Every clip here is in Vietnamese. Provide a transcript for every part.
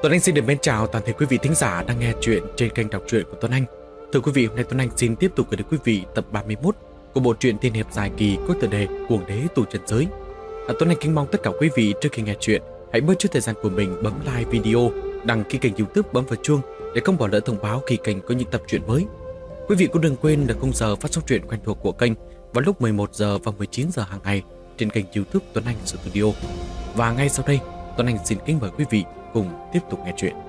Tuấn Anh xin được mến chào toàn thể quý vị thính giả đang nghe chuyện trên kênh đọc truyện của Tuấn Anh. Thưa quý vị, hôm nay Tuấn Anh xin tiếp tục gửi đến quý vị tập 31 của bộ truyện tiên hiệp dài kỳ có tựa đề Cuồng Đế Tù Trần Giới. Tuấn Anh kính mong tất cả quý vị trước khi nghe chuyện hãy bớt chút thời gian của mình bấm like video, đăng ký kênh YouTube, bấm vào chuông để không bỏ lỡ thông báo khi kênh có những tập truyện mới. Quý vị cũng đừng quên là khung giờ phát sóng truyện quen thuộc của kênh vào lúc 11 giờ và 19 giờ hàng ngày trên kênh YouTube Tuấn Anh Studio. Và ngay sau đây, Tuấn Anh xin kính mời quý vị cùng tiếp tục nghe chuyện.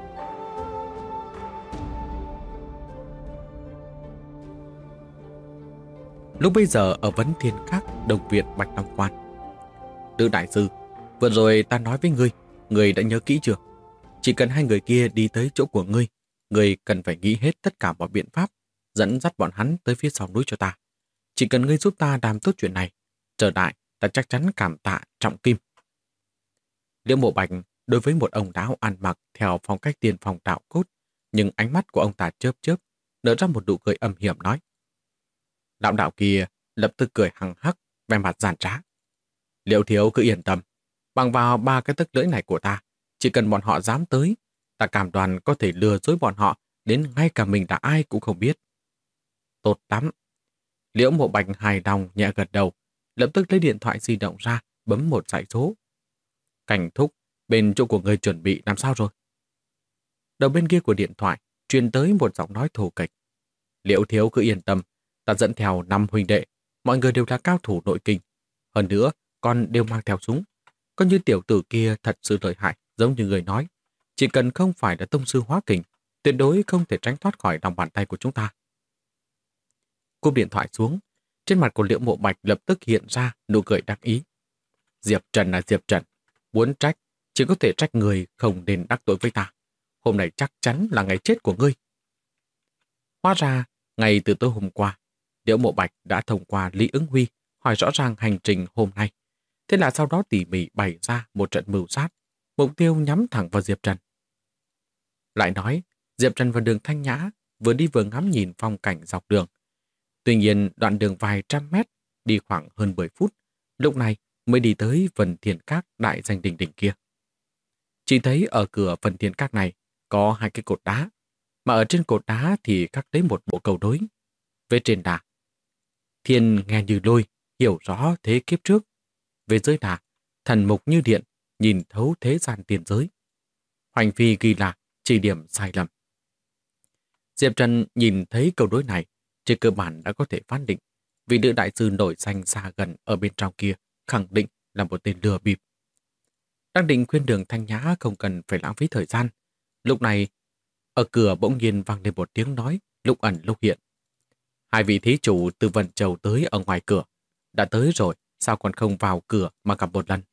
Lúc bây giờ ở Vấn Thiên Các, Đồng Việt, Bạch Long Quan. Lữ đại sư, vừa rồi ta nói với ngươi đã nhớ kỹ chưa? Chỉ cần hai người kia đi tới chỗ của ngươi cần phải nghĩ hết tất cả mọi biện pháp, dẫn dắt bọn hắn tới phía sau núi cho ta. Chỉ cần ngươi giúp ta làm tốt chuyện này, trở lại ta chắc chắn cảm tạ trọng kim. Liễu Mộ Bạch đối với một ông lão ăn mặc theo phong cách tiên phong đạo cốt, nhưng ánh mắt của ông ta chớp chớp, nở ra một nụ cười âm hiểm nói. Lão đạo kia lập tức cười hằng hắc, vẻ mặt giàn trá. Liễu thiếu cứ yên tâm, bằng vào 3 cái tấc lưỡi này của ta, chỉ cần bọn họ dám tới, ta cam đoan có thể lừa dối bọn họ đến ngay cả mình là ai cũng không biết. Tốt lắm. Liễu Mộ Bạch hài lòng nhẹ gật đầu, lập tức lấy điện thoại di động ra, bấm một dãy số. Cảnh thúc, bên chỗ của người chuẩn bị làm sao rồi? Đầu bên kia của điện thoại truyền tới một giọng nói thô kệch. Liễu thiếu cứ yên tâm, ta dẫn theo 5 huynh đệ, mọi người đều là cao thủ nội kinh. Hơn nữa, còn đều mang theo súng. Có như tiểu tử kia thật sự lợi hại, giống như người nói. Chỉ cần không phải là tông sư hóa kình, tuyệt đối không thể tránh thoát khỏi lòng bàn tay của chúng ta. Cúp điện thoại xuống, trên mặt của Liễu Mộ Bạch lập tức hiện ra nụ cười đắc ý. Diệp Trần là Diệp Trần, muốn trách chỉ có thể trách người không nên đắc tội với ta. Hôm nay chắc chắn là ngày chết của ngươi. Hóa ra, ngay từ tối hôm qua, Liễu Mộ Bạch đã thông qua Lý Ứng Huy hỏi rõ ràng hành trình hôm nay. Thế là sau đó tỉ mỉ bày ra một trận mưu sát, mục tiêu nhắm thẳng vào Diệp Trần. Lại nói, Diệp Trần và Đường Thanh Nhã vừa đi vừa ngắm nhìn phong cảnh dọc đường. Tuy nhiên, đoạn đường vài trăm mét, đi khoảng hơn 10 phút, lúc này mới đi tới Vân Thiên Các đại danh đỉnh đỉnh kia. Chỉ thấy ở cửa Vân Thiên Các này có 2 cái cột đá, mà ở trên cột đá thì khắc lấy một bộ câu đối. Về trên là thiên nghe như lôi, hiểu rõ thế kiếp trước. Về dưới là thần mục như điện, nhìn thấu thế gian tiền giới. Hoành phi ghi là chỉ điểm sai lầm. Diệp Trần nhìn thấy câu đối này, trên cơ bản đã có thể phán định vị nữ đại sư nổi danh xa gần ở bên trong kia khẳng định là một tên lừa bịp. Đang định khuyên Đường Thanh Nhã không cần phải lãng phí thời gian. Lúc này, ở cửa bỗng nhiên vang lên một tiếng nói, lúc ẩn lúc hiện. 2 vị thí chủ từ Vân Châu tới ở ngoài cửa. Đã tới rồi, sao còn không vào cửa mà gặp một lần?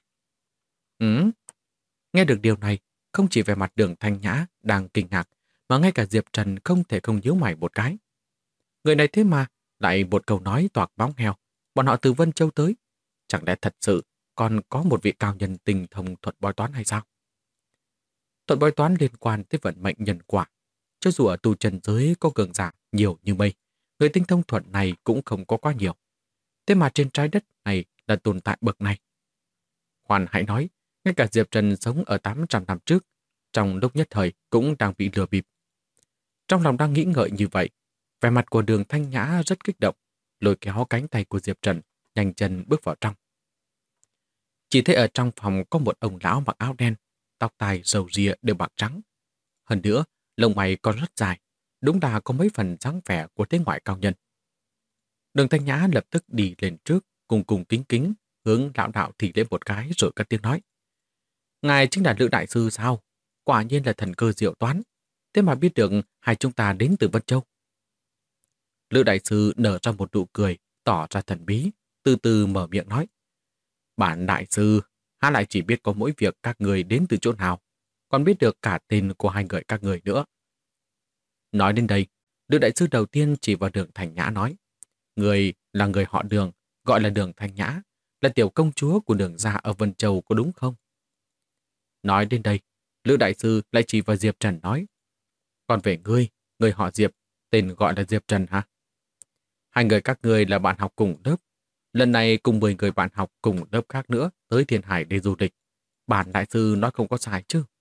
Nghe được điều này, không chỉ về mặt Đường Thanh Nhã đang kinh ngạc, mà ngay cả Diệp Trần không thể không nhíu mày một cái. Người này thế mà, lại một câu nói toạc bóng heo. Bọn họ từ Vân Châu tới. Chẳng lẽ thật sự còn có một vị cao nhân tinh thông thuật bói toán hay sao? Thuật bói toán liên quan tới vận mệnh nhân quả. Cho dù ở tu trần giới có cường giả nhiều như mây, người tinh thông thuật này cũng không có quá nhiều. Thế mà trên trái đất này là tồn tại bậc này. Hoàn hãy nói, ngay cả Diệp Trần sống ở 800 năm trước, trong lúc nhất thời cũng đang bị lừa bịp. Trong lòng đang nghĩ ngợi như vậy, vẻ mặt của Đường Thanh Nhã rất kích động, lôi kéo cánh tay của Diệp Trần, nhanh chân bước vào trong. Chỉ thấy ở trong phòng có một ông lão mặc áo đen, tóc tai râu ria đều bạc trắng. Hơn nữa, lông mày còn rất dài, đúng là có mấy phần dáng vẻ của thế ngoại cao nhân. Đường Thanh Nhã lập tức đi lên trước, cùng cùng kính kính, hướng lão đạo thì lên một cái rồi cất tiếng nói. Ngài chính là Lữ đại sư sao? Quả nhiên là thần cơ diệu toán. Thế mà biết được hai chúng ta đến từ Vân Châu. Lữ đại sư nở ra một nụ cười, tỏ ra thần bí, từ từ mở miệng nói. Bản đại sư, há lại chỉ biết có mỗi việc các người đến từ chỗ nào, còn biết được cả tên của hai người các người nữa. Nói đến đây, Lữ đại sư đầu tiên chỉ vào Đường Thanh Nhã nói. Người là người họ Đường, gọi là Đường Thanh Nhã, là tiểu công chúa của Đường gia ở Vân Châu có đúng không? Nói đến đây, Lữ đại sư lại chỉ vào Diệp Trần nói. Còn về người họ Diệp, tên gọi là Diệp Trần hả? 2 người các ngươi là bạn học cùng lớp. Lần này cùng 10 người bạn học cùng lớp khác nữa tới Thiên Hải để du lịch. Bản đại sư nói không có sai chứ.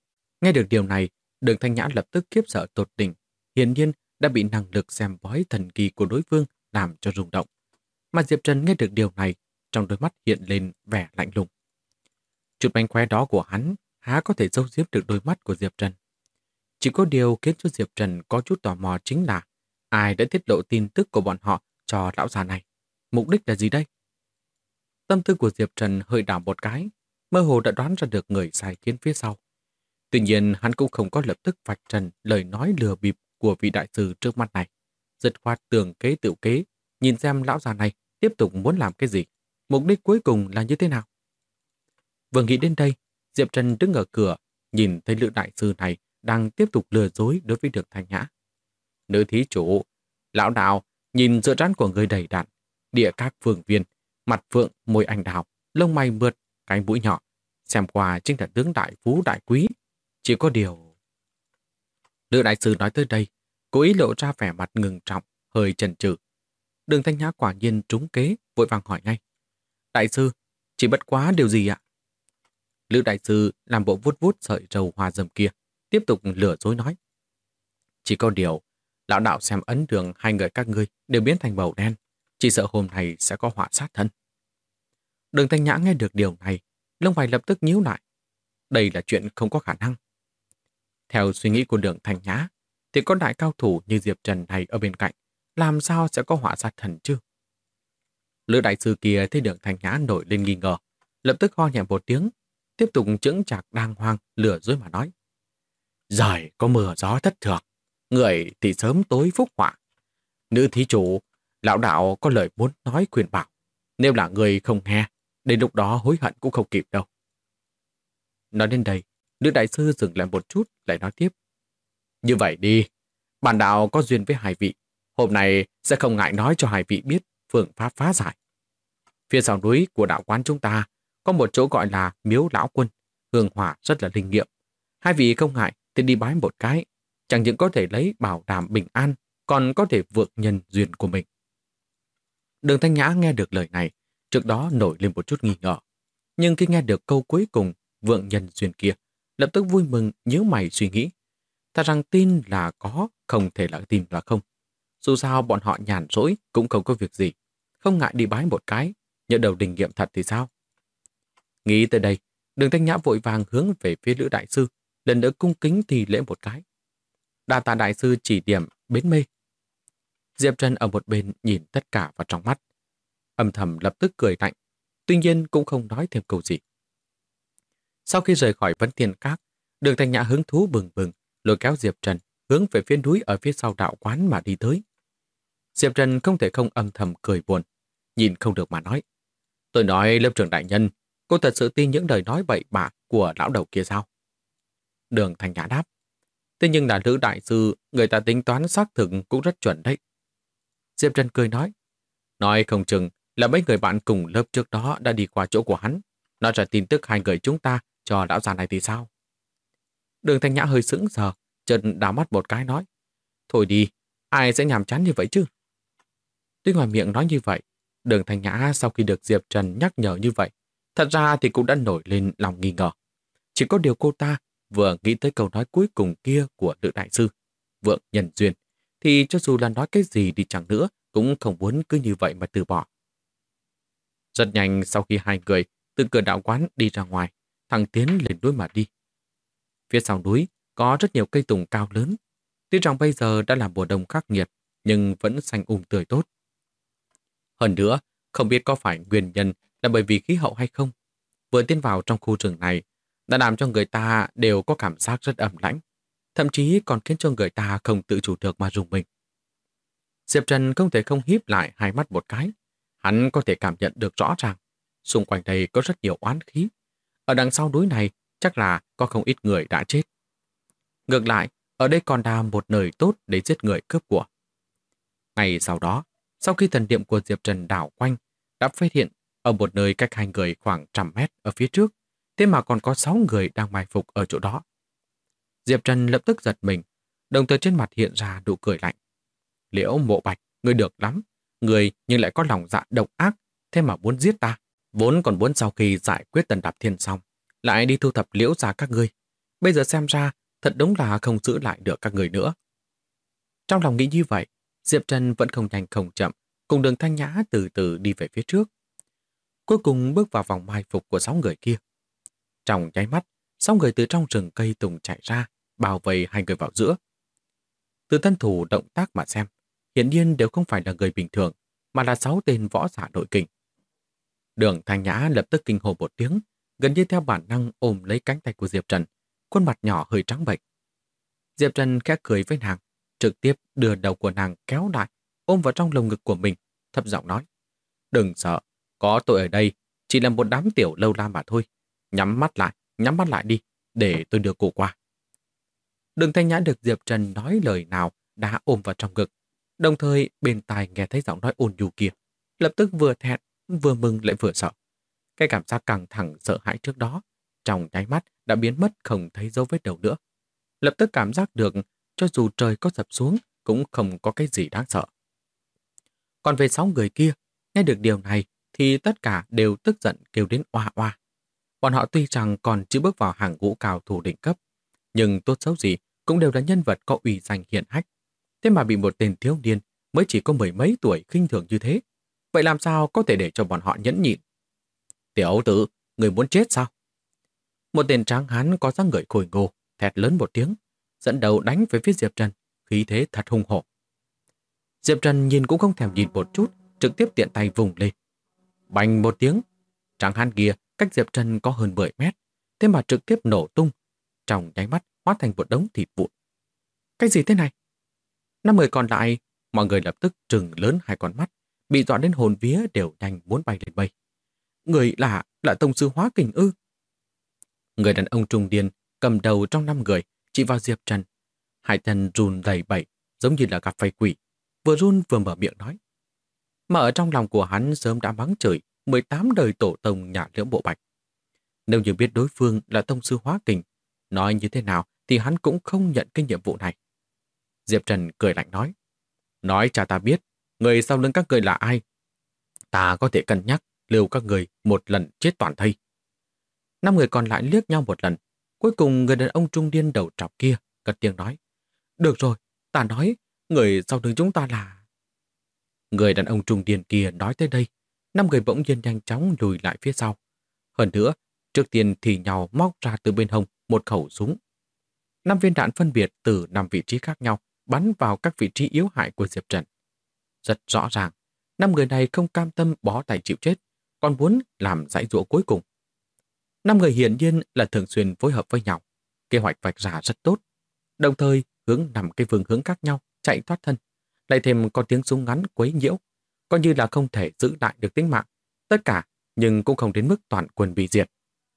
Nghe được điều này, Đường Thanh Nhã lập tức khiếp sợ tột đỉnh, hiển nhiên đã bị năng lực xem bói thần kỳ của đối phương làm cho rung động. Mà Diệp Trần nghe được điều này, trong đôi mắt hiện lên vẻ lạnh lùng. Chút mánh khóe đó của hắn há có thể giấu giếm được đôi mắt của Diệp Trần. Chỉ có điều khiến cho Diệp Trần có chút tò mò chính là ai đã tiết lộ tin tức của bọn họ cho lão già này. Mục đích là gì đây? Tâm tư của Diệp Trần hơi đảo một cái, mơ hồ đã đoán ra được người sai khiến phía sau. Tuy nhiên hắn cũng không có lập tức vạch trần lời nói lừa bịp của vị đại sư trước mắt này. Dứt khoát tường kế tự kế, nhìn xem lão già này tiếp tục muốn làm cái gì, mục đích cuối cùng là như thế nào. Vừa nghĩ đến đây, Diệp Trần đứng ở cửa, nhìn thấy Lữ đại sư này đang tiếp tục lừa dối đối với Đường Thanh Nhã. Nữ thí chủ, lão đạo nhìn giữa trán của người đầy đặn, địa các phương viên, mặt phượng, môi anh đào, lông mày mượt, cánh mũi nhỏ, xem qua chính là tướng đại phú đại quý. Chỉ có điều... Lữ đại sư nói tới đây, cố ý lộ ra vẻ mặt ngừng trọng, hơi chần chừ. Đường Thanh Nhã quả nhiên trúng kế, vội vàng hỏi ngay. Đại sư, chỉ bất quá điều gì ạ? Lữ đại sư làm bộ vuốt vuốt sợi râu hoa râm kia, tiếp tục lừa dối nói. Chỉ có điều, lão đạo xem ấn đường hai người các ngươi đều biến thành màu đen, chỉ sợ hôm nay sẽ có họa sát thân. Đường Thanh Nhã nghe được điều này, lông mày lập tức nhíu lại. Đây là chuyện không có khả năng. Theo suy nghĩ của Đường Thanh Nhã, thì có đại cao thủ như Diệp Trần này ở bên cạnh, làm sao sẽ có họa sát thần chứ? Lữ đại sư kia thấy Đường Thanh Nhã nổi lên nghi ngờ, lập tức ho nhẹ một tiếng, tiếp tục chững chạc đàng hoàng lừa dối mà nói. Giời có mưa gió thất thường, người thì sớm tối phúc họa. Nữ thí chủ, lão đạo có lời muốn nói khuyên bảo. Nếu là người không nghe, đến lúc đó hối hận cũng không kịp đâu. Nói đến đây, Lữ đại sư dừng lại một chút, lại nói tiếp. Như vậy đi, bản đạo có duyên với hai vị. Hôm nay sẽ không ngại nói cho hai vị biết phương pháp phá giải. Phía sau núi của đạo quán chúng ta có một chỗ gọi là Miếu Lão Quân, hương hỏa rất là linh nghiệm. Hai vị không ngại thì đi bái một cái, chẳng những có thể lấy bảo đảm bình an, còn có thể vượng nhân duyên của mình. Đường Thanh Nhã nghe được lời này, trước đó nổi lên một chút nghi ngờ. Nhưng khi nghe được câu cuối cùng, vượng nhân duyên kia, lập tức vui mừng nhíu mày suy nghĩ. Thật rằng tin là có, không thể là tin là không. Dù sao bọn họ nhàn rỗi cũng không có việc gì. Không ngại đi bái một cái, nhỡ đầu đình nghiệm thật thì sao? Nghĩ tới đây, Đường Thanh Nhã vội vàng hướng về phía Lữ đại sư, lần nữa cung kính thì lễ một cái. Đa tạ đại sư chỉ điểm bến mê. Diệp Trần ở một bên nhìn tất cả vào trong mắt. Âm thầm lập tức cười lạnh, tuy nhiên cũng không nói thêm câu gì. Sau khi rời khỏi Vấn Thiên Các, Đường Thanh Nhã hứng thú bừng bừng, lôi kéo Diệp Trần hướng về phía núi ở phía sau đạo quán mà đi tới. Diệp Trần không thể không âm thầm cười buồn, nhìn không được mà nói. Tôi nói lớp trưởng đại nhân, cô thật sự tin những lời nói bậy bạ của lão đầu kia sao? Đường Thanh Nhã đáp. Thế nhưng là Lữ đại sư, người ta tính toán xác thực cũng rất chuẩn đấy. Diệp Trần cười nói. Nói không chừng là mấy người bạn cùng lớp trước đó đã đi qua chỗ của hắn, nói ra tin tức hai người chúng ta cho lão già này thì sao? Đường Thanh Nhã hơi sững sờ, chợt đảo mắt một cái nói. Thôi đi, ai sẽ nhàm chán như vậy chứ? Tuy ngoài miệng nói như vậy, Đường Thanh Nhã sau khi được Diệp Trần nhắc nhở như vậy, thật ra thì cũng đã nổi lên lòng nghi ngờ. Chỉ có điều cô ta vừa nghĩ tới câu nói cuối cùng kia của Lữ đại sư, vượng nhân duyên, thì cho dù là nói cái gì đi chẳng nữa, cũng không muốn cứ như vậy mà từ bỏ. Rất nhanh sau khi hai người từ cửa đạo quán đi ra ngoài, thằng tiến lên núi mà đi. Phía sau núi có rất nhiều cây tùng cao lớn. Tuy rằng bây giờ đã là mùa đông khắc nghiệt, nhưng vẫn xanh tươi tốt. Hơn nữa, không biết có phải nguyên nhân là bởi vì khí hậu hay không. Vừa tiến vào trong khu rừng này, đã làm cho người ta đều có cảm giác rất ẩm lãnh, thậm chí còn khiến cho người ta không tự chủ được mà rùng mình. Diệp Trần không thể không híp lại hai mắt một cái. Hắn có thể cảm nhận được rõ ràng, xung quanh đây có rất nhiều oán khí. Ở đằng sau núi này chắc là có không ít người đã chết. Ngược lại, ở đây còn là một nơi tốt để giết người cướp của. Ngày sau đó, sau khi thần niệm của Diệp Trần đảo quanh, đã phát hiện ở một nơi cách hai người khoảng 100 mét ở phía trước, thế mà còn có 6 người đang mai phục ở chỗ đó. Diệp Trần lập tức giật mình, đồng thời trên mặt hiện ra nụ cười lạnh. Liễu Mộ Bạch, ngươi được lắm, ngươi nhưng lại có lòng dạ độc ác, thế mà muốn giết ta. Vốn còn muốn sau khi giải quyết Tần Đạp Thiên xong, lại đi thu thập Liễu gia các ngươi. Bây giờ xem ra, thật đúng là không giữ lại được các người nữa. Trong lòng nghĩ như vậy, Diệp Trần vẫn không nhanh không chậm, cùng Đường Thanh Nhã từ từ đi về phía trước. Cuối cùng bước vào vòng mai phục của 6 người kia. Trong nháy mắt, 6 người từ trong rừng cây tùng chạy ra, bao vây hai người vào giữa. Từ thân thủ động tác mà xem, hiển nhiên đều không phải là người bình thường, mà là 6 tên võ giả nội kình. Đường Thanh Nhã lập tức kinh hô một tiếng, gần như theo bản năng ôm lấy cánh tay của Diệp Trần, khuôn mặt nhỏ hơi trắng bệch. Diệp Trần khẽ cười với nàng, trực tiếp đưa đầu của nàng kéo lại, ôm vào trong lồng ngực của mình, thấp giọng nói: "Đừng sợ, có tôi ở đây, chỉ là một đám tiểu lâu la mà thôi. Nhắm mắt lại đi, để tôi đưa cô qua." Đường Thanh Nhã được Diệp Trần nói lời nào đã ôm vào trong ngực, đồng thời bên tai nghe thấy giọng nói ôn nhu kia, lập tức vừa thẹn, vừa mừng lại vừa sợ. Cái cảm giác căng thẳng sợ hãi trước đó, trong nháy mắt đã biến mất không thấy dấu vết đâu nữa. Lập tức cảm giác được, cho dù trời có sập xuống, cũng không có cái gì đáng sợ. Còn về 6 người kia, nghe được điều này thì tất cả đều tức giận kêu đến oa oa. Bọn họ tuy rằng còn chưa bước vào hàng ngũ cao thủ đỉnh cấp, nhưng tốt xấu gì cũng đều là nhân vật có uy danh hiển hách. Thế mà bị một tên thiếu niên mới chỉ có mười mấy tuổi khinh thường như thế. Vậy làm sao có thể để cho bọn họ nhẫn nhịn? "Tiểu tử, người muốn chết sao?" Một tên tráng hán có dáng người khôi ngô, thét lớn một tiếng, dẫn đầu đánh về phía Diệp Trần, khí thế thật hung hổ. Diệp Trần nhìn cũng không thèm nhìn một chút, trực tiếp tiện tay vùng lên. Bành một tiếng, tráng hán kia cách Diệp Trần có hơn 10 mét, thế mà trực tiếp nổ tung, trong nháy mắt hóa thành một đống thịt vụn. Cái gì thế này? 5 người còn lại, mọi người lập tức trừng lớn hai con mắt, bị dọa đến hồn vía đều nhanh muốn bay lên mây. Người là tông sư hóa kình ư? Người đàn ông trung niên cầm đầu trong 5 người chỉ vào Diệp Trần. Hai thân run đầy bẩy, giống như là gặp phải quỷ, vừa run vừa mở miệng nói. Mà ở trong lòng của hắn sớm đã mắng chửi 18 đời tổ tông nhà Liễu Bộ Bạch. Nếu như biết đối phương là tông sư hóa kình, nói như thế nào thì hắn cũng không nhận cái nhiệm vụ này. Diệp Trần cười lạnh nói: "Nói cho ta biết, người sau lưng các người là ai? Ta có thể cân nhắc lưu các người một lần chết toàn thây." 5 người còn lại liếc nhau một lần. Cuối cùng người đàn ông trung niên đầu trọc kia cất tiếng nói: "Được rồi, ta nói, người sau lưng chúng ta là..." Người đàn ông trung niên kia nói tới đây, 5 người bỗng nhiên nhanh chóng lùi lại phía sau. Hơn nữa, trước tiên thì nhau móc ra từ bên hông một khẩu súng. 5 viên đạn phân biệt từ 5 vị trí khác nhau bắn vào các vị trí yếu hại của Diệp Trần. Rất rõ ràng, 5 người này không cam tâm bó tay chịu chết, còn muốn làm dãy dụa cuối cùng. 5 người hiển nhiên là thường xuyên phối hợp với nhau, kế hoạch vạch ra rất tốt, đồng thời hướng 5 cái phương hướng khác nhau chạy thoát thân, lại thêm có tiếng súng ngắn quấy nhiễu, coi như là không thể giữ lại được tính mạng, tất cả nhưng cũng không đến mức toàn quân bị diệt.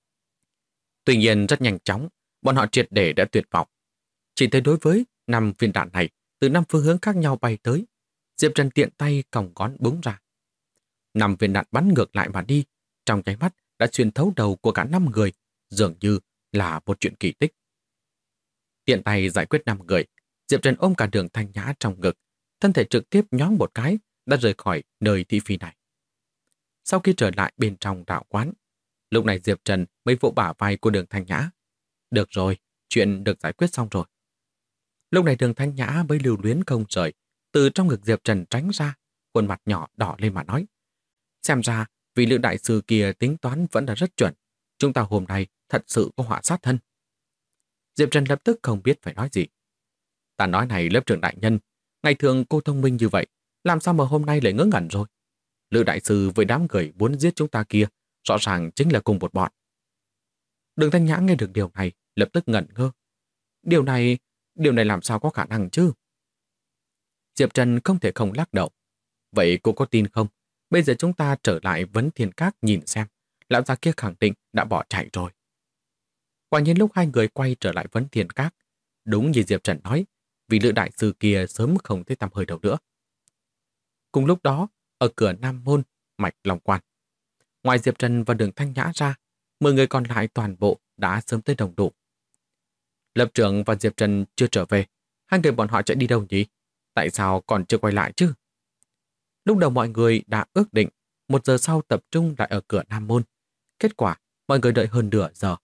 Tuy nhiên rất nhanh chóng, bọn họ triệt để đã tuyệt vọng. Chỉ thấy đối với 5 viên đạn này từ 5 phương hướng khác nhau bay tới, Diệp Trần tiện tay còng ngón búng ra. 5 viên đạn bắn ngược lại mà đi, trong nháy mắt đã xuyên thấu đầu của cả 5 người, dường như là một chuyện kỳ tích. Tiện tay giải quyết 5 người, Diệp Trần ôm cả Đường Thanh Nhã trong ngực, thân thể trực tiếp nhoáng một cái, đã rời khỏi nơi thị phi này. Sau khi trở lại bên trong đạo quán, lúc này Diệp Trần mới vỗ bả vai của Đường Thanh Nhã. Được rồi, chuyện được giải quyết xong rồi. Lúc này Đường Thanh Nhã mới lưu luyến không rời, từ trong ngực Diệp Trần tránh ra, khuôn mặt nhỏ đỏ lên mà nói: "Xem ra, vị Lữ đại sư kia tính toán vẫn là rất chuẩn. Chúng ta hôm nay thật sự có họa sát thân." Diệp Trần lập tức không biết phải nói gì. "Ta nói này lớp trưởng đại nhân, ngày thường cô thông minh như vậy, làm sao mà hôm nay lại ngớ ngẩn rồi? Lữ đại sư với đám người muốn giết chúng ta kia, rõ ràng chính là cùng một bọn." Đường Thanh Nhã nghe được điều này, lập tức ngẩn ngơ. Điều này làm sao có khả năng chứ? Diệp Trần không thể không lắc đầu. Vậy cô có tin không? Bây giờ chúng ta trở lại Vấn Thiên Các nhìn xem, lão già kia khẳng định đã bỏ chạy rồi. Quả nhiên lúc hai người quay trở lại Vấn Thiên Các, đúng như Diệp Trần nói, vị Lữ đại sư kia sớm không thấy tăm hơi đâu nữa. Cùng lúc đó, ở cửa Nam Môn, Mạch Long Quan, ngoài Diệp Trần và Đường Thanh Nhã ra, 10 người còn lại toàn bộ đã sớm tới đồng đủ. Lập trưởng và Diệp Trần chưa trở về, hai người bọn họ chạy đi đâu nhỉ? Tại sao còn chưa quay lại chứ? Lúc đầu mọi người đã ước định 1 giờ sau tập trung lại ở cửa Nam Môn. Kết quả, mọi người đợi hơn nửa giờ.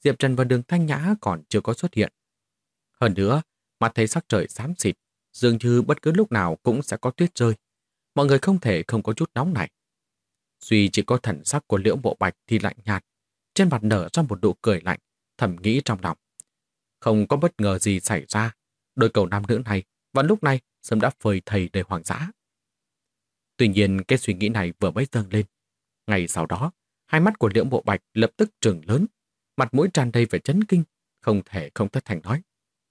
Diệp Trần và Đường Thanh Nhã còn chưa có xuất hiện. Hơn nữa, mặt thấy sắc trời xám xịt, dường như bất cứ lúc nào cũng sẽ có tuyết rơi. Mọi người không thể không có chút nóng này. Duy chỉ có thần sắc của Liễu Bộ Bạch thì lạnh nhạt, trên mặt nở ra một nụ cười lạnh, thầm nghĩ trong lòng. Không có bất ngờ gì xảy ra, đôi cầu nam nữ này vào lúc này sớm đã phơi thây đầy hoang dã. Tuy nhiên cái suy nghĩ này vừa mới dâng lên. Ngày sau đó, hai mắt của Liễu Bộ Bạch lập tức trừng lớn, mặt mũi tràn đầy vẻ chấn kinh, không thể không thất thành nói.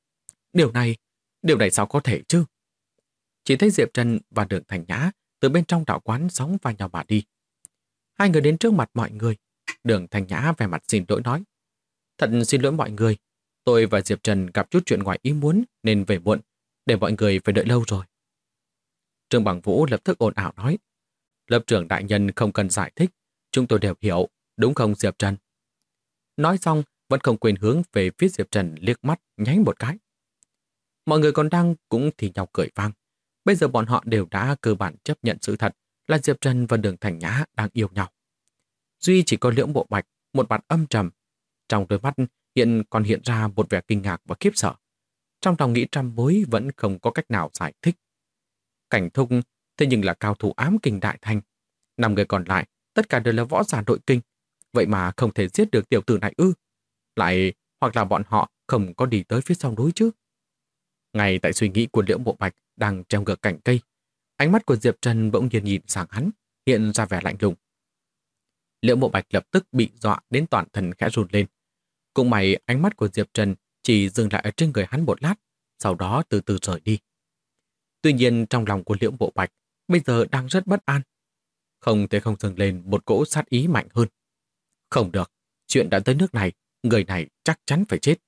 Điều này sao có thể chứ? Chỉ thấy Diệp Trần và Đường Thanh Nhã từ bên trong đạo quán sóng vai nhau mà đi. Hai người đến trước mặt mọi người, Đường Thanh Nhã vẻ mặt xin lỗi nói. Thật xin lỗi mọi người, tôi và Diệp Trần gặp chút chuyện ngoài ý muốn nên về muộn, để mọi người phải đợi lâu rồi. Trương Bằng Vũ lập tức ồn ào nói. Lớp trưởng đại nhân không cần giải thích, chúng tôi đều hiểu, đúng không Diệp Trần? Nói xong, vẫn không quên hướng về phía Diệp Trần liếc mắt nháy một cái. Mọi người còn đang cũng thì nhau cười vang. Bây giờ bọn họ đều đã cơ bản chấp nhận sự thật là Diệp Trần và Đường Thanh Nhã đang yêu nhau. Duy chỉ có Liễu Bộ Bạch, một mặt âm trầm. Trong đôi mắt còn hiện ra một vẻ kinh ngạc và khiếp sợ. Trong lòng nghĩ trăm mối vẫn không có cách nào giải thích. Cảnh Thúc thế nhưng là cao thủ ám kình đại thành. 5 người còn lại, tất cả đều là võ giả nội kinh. Vậy mà không thể giết được tiểu tử này ư? Lại hoặc là bọn họ không có đi tới phía sau núi chứ? Ngay tại suy nghĩ của Liễu Bộ Bạch đang treo ngược cành cây, ánh mắt của Diệp Trần bỗng nhiên nhìn sang hắn, hiện ra vẻ lạnh lùng. Liễu Bộ Bạch lập tức bị dọa đến toàn thân khẽ run lên. Cũng may ánh mắt của Diệp Trần chỉ dừng lại ở trên người hắn một lát, sau đó từ từ rời đi. Tuy nhiên trong lòng của Liễu Bộ Bạch bây giờ đang rất bất an. Không thể không dâng lên một cỗ sát ý mạnh hơn. Không được, chuyện đã tới nước này, người này chắc chắn phải chết.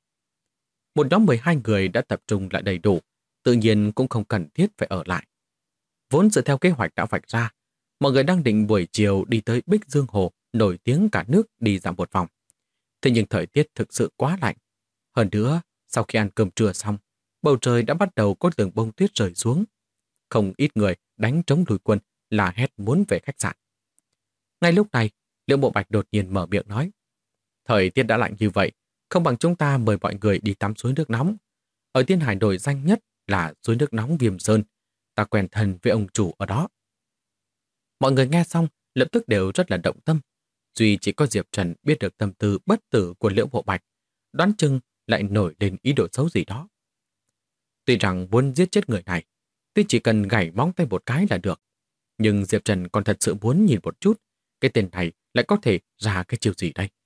Một nhóm 12 người đã tập trung lại đầy đủ, tự nhiên cũng không cần thiết phải ở lại. Vốn dựa theo kế hoạch đã vạch ra, mọi người đang định buổi chiều đi tới Bích Dương Hồ, nổi tiếng cả nước đi dạo một vòng. Thế nhưng thời tiết thực sự quá lạnh. Hơn nữa, sau khi ăn cơm trưa xong, bầu trời đã bắt đầu có từng bông tuyết rơi xuống. Không ít người đánh trống lùi quân là hét muốn về khách sạn. Ngay lúc này, Liễu Bộ Bạch đột nhiên mở miệng nói. Thời tiết đã lạnh như vậy, không bằng chúng ta mời mọi người đi tắm suối nước nóng. Ở Tiên Hải nổi danh nhất là suối nước nóng Viêm Sơn. Ta quen thân với ông chủ ở đó. Mọi người nghe xong, lập tức đều rất là động tâm. Duy chỉ có Diệp Trần biết được tâm tư bất tử của Liễu Bộ Bạch, đoán chừng lại nổi lên ý đồ xấu gì đó. Tuy rằng muốn giết chết người này, tuy chỉ cần gảy móng tay một cái là được, nhưng Diệp Trần còn thật sự muốn nhìn một chút, cái tên này lại có thể ra cái chiêu gì đây.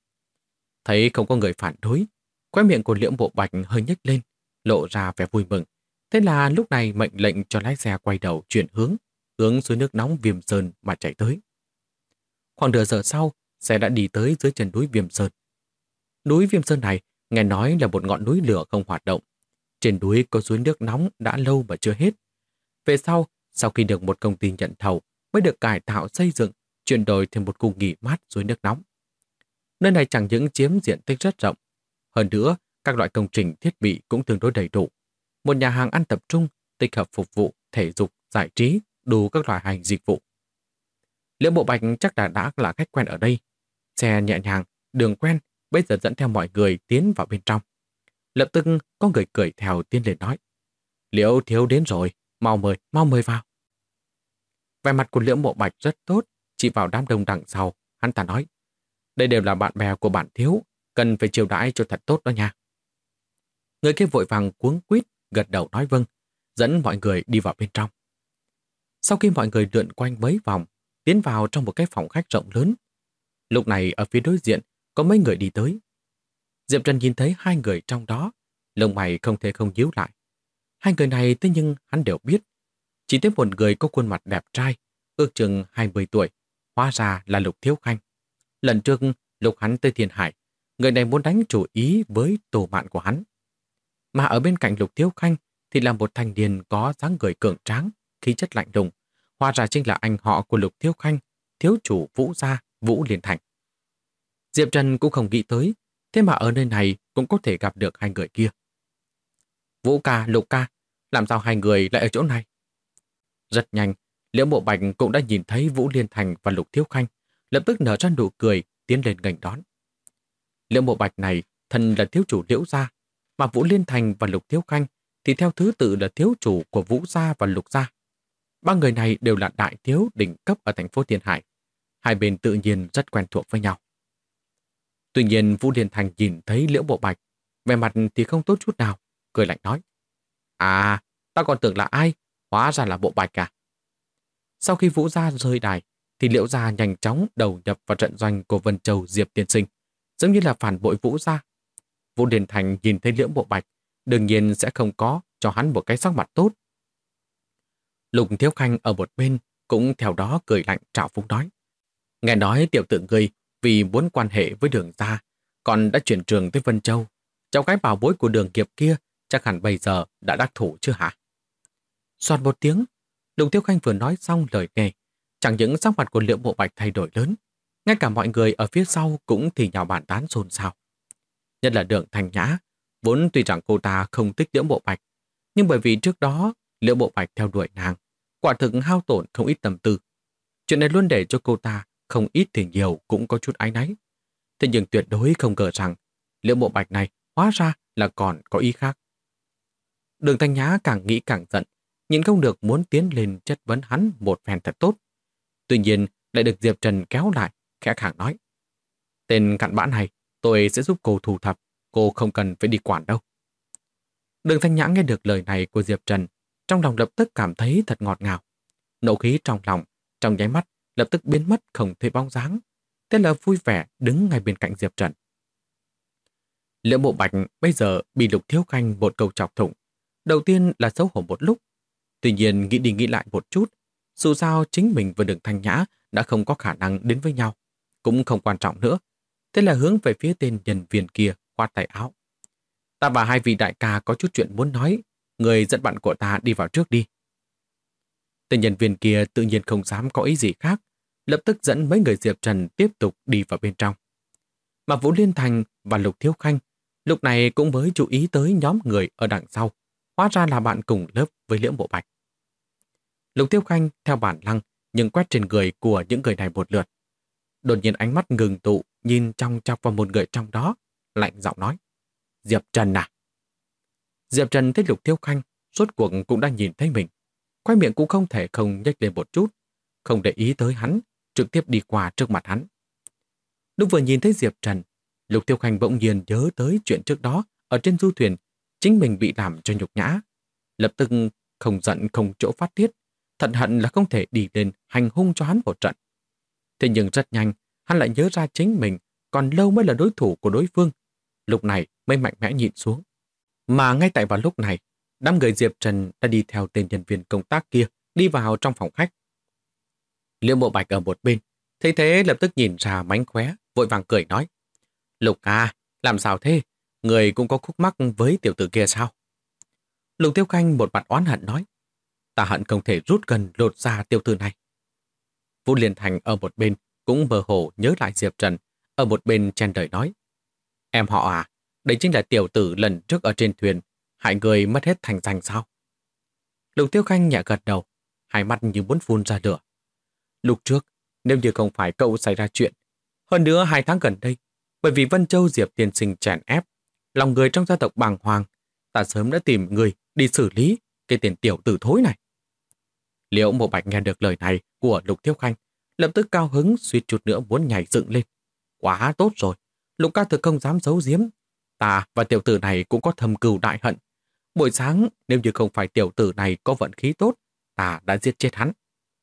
Thấy không có người phản đối, khóe miệng của Liễu Bộ Bạch hơi nhếch lên, lộ ra vẻ vui mừng. Thế là lúc này mệnh lệnh cho lái xe quay đầu chuyển hướng suối nước nóng Viêm Sơn mà chạy tới. Khoảng nửa giờ sau, xe đã đi tới dưới chân núi Viêm Sơn. Núi Viêm Sơn này nghe nói là một ngọn núi lửa không hoạt động. Trên núi có suối nước nóng đã lâu mà chưa hết. Về sau khi được một công ty nhận thầu, mới được cải tạo xây dựng, chuyển đổi thành một khu nghỉ mát suối nước nóng. Nơi này chẳng những chiếm diện tích rất rộng, hơn nữa các loại công trình thiết bị cũng tương đối đầy đủ. Một nhà hàng ăn tập trung, tích hợp phục vụ, thể dục, giải trí, đủ các loại hành dịch vụ. Liễu Bộ Bạch chắc đã là khách quen ở đây. Xe nhẹ nhàng, đường quen, bây giờ dẫn theo mọi người tiến vào bên trong. Lập tức có người cười theo tiến lên nói. Liễu thiếu đến rồi, mau mời vào. Vẻ mặt của Liễu Bộ Bạch rất tốt, chỉ vào đám đông đằng sau, hắn ta nói. Đây đều là bạn bè của bản thiếu, cần phải chiều đãi cho thật tốt đó nha. Người kia vội vàng cuống quýt, gật đầu nói vâng, dẫn mọi người đi vào bên trong. Sau khi mọi người lượn quanh mấy vòng, tiến vào trong một cái phòng khách rộng lớn. Lúc này ở phía đối diện có mấy người đi tới. Diệp Trần nhìn thấy hai người trong đó, lông mày không thể không nhíu lại. Hai người này thế nhưng hắn đều biết. Chỉ thấy một người có khuôn mặt đẹp trai, ước chừng 20 tuổi, hóa ra là Lục Thiếu Khanh. Lần trước lúc hắn tới Thiên Hải, người này muốn đánh chủ ý với tổ bạn của hắn. Mà ở bên cạnh Lục Thiếu Khanh thì là một thanh niên có dáng người cường tráng, khí chất lạnh lùng. Hóa ra chính là anh họ của Lục Thiếu Khanh, thiếu chủ Vũ gia, Vũ Liên Thành. Diệp Trần cũng không nghĩ tới, thế mà ở nơi này cũng có thể gặp được hai người kia. Vũ ca, Lục ca, làm sao hai người lại ở chỗ này? Rất nhanh, Liễu Bộ Bạch cũng đã nhìn thấy Vũ Liên Thành và Lục Thiếu Khanh, lập tức nở ra nụ cười, tiến lên nghênh đón. Liễu Mộ Bạch này thân là thiếu chủ Liễu gia, mà Vũ Liên Thành và Lục Thiếu Khanh thì theo thứ tự là thiếu chủ của Vũ gia và Lục gia. Ba người này đều là đại thiếu đỉnh cấp ở thành phố Thiên Hải. Hai bên tự nhiên rất quen thuộc với nhau. Tuy nhiên Vũ Liên Thành nhìn thấy Liễu Mộ Bạch, vẻ mặt thì không tốt chút nào, cười lạnh nói: À, ta còn tưởng là ai, hóa ra là Mộ Bạch à. Sau khi Vũ gia rơi đài, thì Liễu gia nhanh chóng đầu nhập vào trận doanh của Vân Châu Diệp tiên sinh, giống như là phản bội Vũ gia. Vũ Liên Thành nhìn thấy Liễu Mộ Bạch, đương nhiên sẽ không có cho hắn một cái sắc mặt tốt. Lục Thiếu Khanh ở một bên cũng theo đó cười lạnh trào phúng nói: Nghe nói tiểu tử ngươi vì muốn quan hệ với Đường gia, còn đã chuyển trường tới Vân Châu. Cháu gái bảo bối của Đường Kiệp kia chắc hẳn bây giờ đã đắc thủ chưa hả? Soạt một tiếng, Lục Thiếu Khanh vừa nói xong lời này, chẳng những sắc mặt của Liễu Mộ Bạch thay đổi lớn, ngay cả mọi người ở phía sau cũng thì nhào bàn tán xôn xao. Nhất là Đường Thanh Nhã, vốn tuy rằng cô ta không thích Liễu Mộ Bạch, nhưng bởi vì trước đó Liễu Mộ Bạch theo đuổi nàng, quả thực hao tổn không ít tâm tư. Chuyện này luôn để cho cô ta không ít thì nhiều cũng có chút áy náy. Thế nhưng tuyệt đối không ngờ rằng Liễu Mộ Bạch này hóa ra là còn có ý khác. Đường Thanh Nhã càng nghĩ càng giận, nhìn không được muốn tiến lên chất vấn hắn một phen thật tốt. Tuy nhiên lại được Diệp Trần kéo lại, khẽ khàng nói: Tên cặn bã này tôi sẽ giúp cô thu thập, cô không cần phải đi quản đâu. Đường Thanh Nhã nghe được lời này của Diệp Trần, trong lòng lập tức cảm thấy thật ngọt ngào. Nộ khí trong lòng, trong nháy mắt, lập tức biến mất không thấy bóng dáng. Thế là vui vẻ đứng ngay bên cạnh Diệp Trần. Liễu Mộ Bạch bây giờ bị Lục Thiếu Khanh một câu chọc thủng. Đầu tiên là xấu hổ một lúc. Tuy nhiên nghĩ đi nghĩ lại một chút, dù sao chính mình và Đường Thanh Nhã đã không có khả năng đến với nhau, cũng không quan trọng nữa. Thế là hướng về phía tên nhân viên kia khoát tay áo: Ta và hai vị đại ca có chút chuyện muốn nói, người dẫn bạn của ta đi vào trước đi. Tên nhân viên kia tự nhiên không dám có ý gì khác, lập tức dẫn mấy người Diệp Trần tiếp tục đi vào bên trong. Mà Vũ Liên Thành và Lục Thiếu Khanh lúc này cũng mới chú ý tới nhóm người ở đằng sau, hóa ra là bạn cùng lớp với Liễu Mộ Bạch. Lục Thiếu Khanh theo bản năng nhưng quét trên người của những người này một lượt. Đột nhiên ánh mắt ngừng tụ, nhìn trong chọc vào một người trong đó, lạnh giọng nói: Diệp Trần à? Diệp Trần thấy Lục Thiếu Khanh rốt cuộc cũng đang nhìn thấy mình, khoai miệng cũng không thể không nhếch lên một chút, không để ý tới hắn, trực tiếp đi qua trước mặt hắn. Lúc vừa nhìn thấy Diệp Trần, Lục Thiếu Khanh bỗng nhiên nhớ tới chuyện trước đó ở trên du thuyền, chính mình bị làm cho nhục nhã. Lập tức không giận không chỗ phát tiết, thật hận là không thể đi lên hành hung cho hắn một trận. Thế nhưng rất nhanh, hắn lại nhớ ra chính mình còn lâu mới là đối thủ của đối phương. Lúc này mới mạnh mẽ nhịn xuống. Mà ngay tại vào lúc này, đám người Diệp Trần đã đi theo tên nhân viên công tác kia đi vào trong phòng khách. Liễu Mộ Bạch ở một bên, thấy thế lập tức nhìn ra mánh khóe, vội vàng cười nói: Lục à, làm sao thế? Người cũng có khúc mắc với tiểu tử kia sao? Lục Tiêu Khanh một mặt oán hận nói: Ta hận không thể rút gần lột ra tiểu tử này. Vũ Liên Thành ở một bên cũng mơ hồ nhớ lại Diệp Trần, ở một bên chen đời nói: Em họ à, đây chính là tiểu tử lần trước ở trên thuyền, hại người mất hết thành danh sao? Lục Tiêu Khanh nhẹ gật đầu, hai mắt như muốn phun ra lửa. Lúc trước, nếu như không phải cậu xảy ra chuyện, hơn nữa 2 tháng gần đây, bởi vì Vân Châu Diệp tiên sinh chèn ép, lòng người trong gia tộc bàng hoàng, ta sớm đã tìm người đi xử lý cái tiền tiểu tử thối này. Liễu Mộ Bạch nghe được lời này của Lục Thiếu Khanh, lập tức cao hứng suýt chút nữa muốn nhảy dựng lên. Quá tốt rồi, Lục ca thực không dám giấu giếm. Ta và tiểu tử này cũng có thâm cừu đại hận. Buổi sáng, nếu như không phải tiểu tử này có vận khí tốt, ta đã giết chết hắn.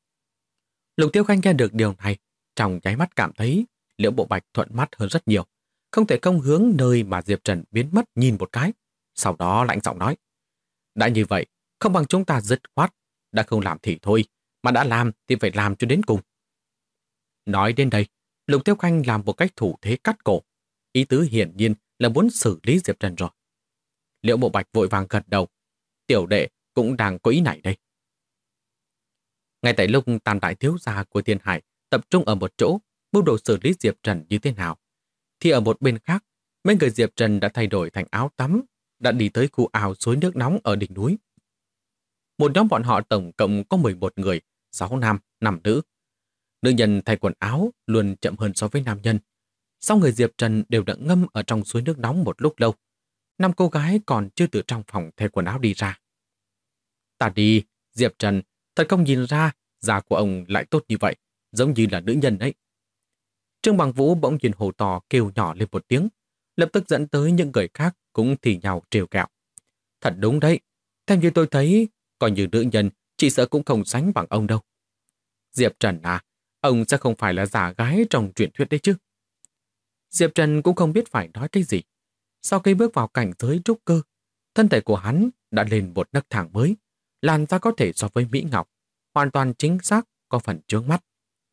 Lục Tiêu Khanh nghe được điều này, trong nháy mắt cảm thấy Liễu Mộ Bạch thuận mắt hơn rất nhiều, không thể không hướng nơi mà Diệp Trần biến mất nhìn một cái. Sau đó lạnh giọng nói: Đã như vậy, không bằng chúng ta dứt khoát, đã không làm thì thôi, mà đã làm thì phải làm cho đến cùng. Nói đến đây, Lục Tiêu Khanh làm một cách thủ thế cắt cổ, ý tứ hiển nhiên là muốn xử lý Diệp Trần rồi. Liễu Mộ Bạch vội vàng gật đầu, tiểu đệ cũng đang có ý này đây. Ngay tại lúc tam đại thiếu gia của Thiên Hải tập trung ở một chỗ, mưu đồ xử lý Diệp Trần như thế nào, thì ở một bên khác, mấy người Diệp Trần đã thay đổi thành áo tắm, đã đi tới khu ao suối nước nóng ở đỉnh núi. Một nhóm bọn họ tổng cộng có 11 người, 6 nam, 5 nữ. Nữ nhân thay quần áo luôn chậm hơn so với nam nhân. Sau người Diệp Trần đều đã ngâm ở trong suối nước nóng một lúc lâu. 5 cô gái còn chưa từ trong phòng thay quần áo đi ra. Ta đi, Diệp Trần, thật không nhìn ra da của ông lại tốt như vậy, giống như là nữ nhân ấy. Trương Bằng Vũ bỗng nhiên hô to kêu nhỏ lên một tiếng, lập tức dẫn tới những người khác cũng thì nhau trêu ghẹo. Thật đúng đấy, theo như tôi thấy, coi như nữ nhân, chỉ sợ cũng không sánh bằng ông đâu. Diệp Trần à, ông sẽ không phải là giả gái trong truyền thuyết đấy chứ. Diệp Trần cũng không biết phải nói cái gì. Sau khi bước vào cảnh giới trúc cơ, thân thể của hắn đã lên một nấc thang mới, làn da có thể so với Mỹ Ngọc, hoàn toàn chính xác, có phần chướng mắt.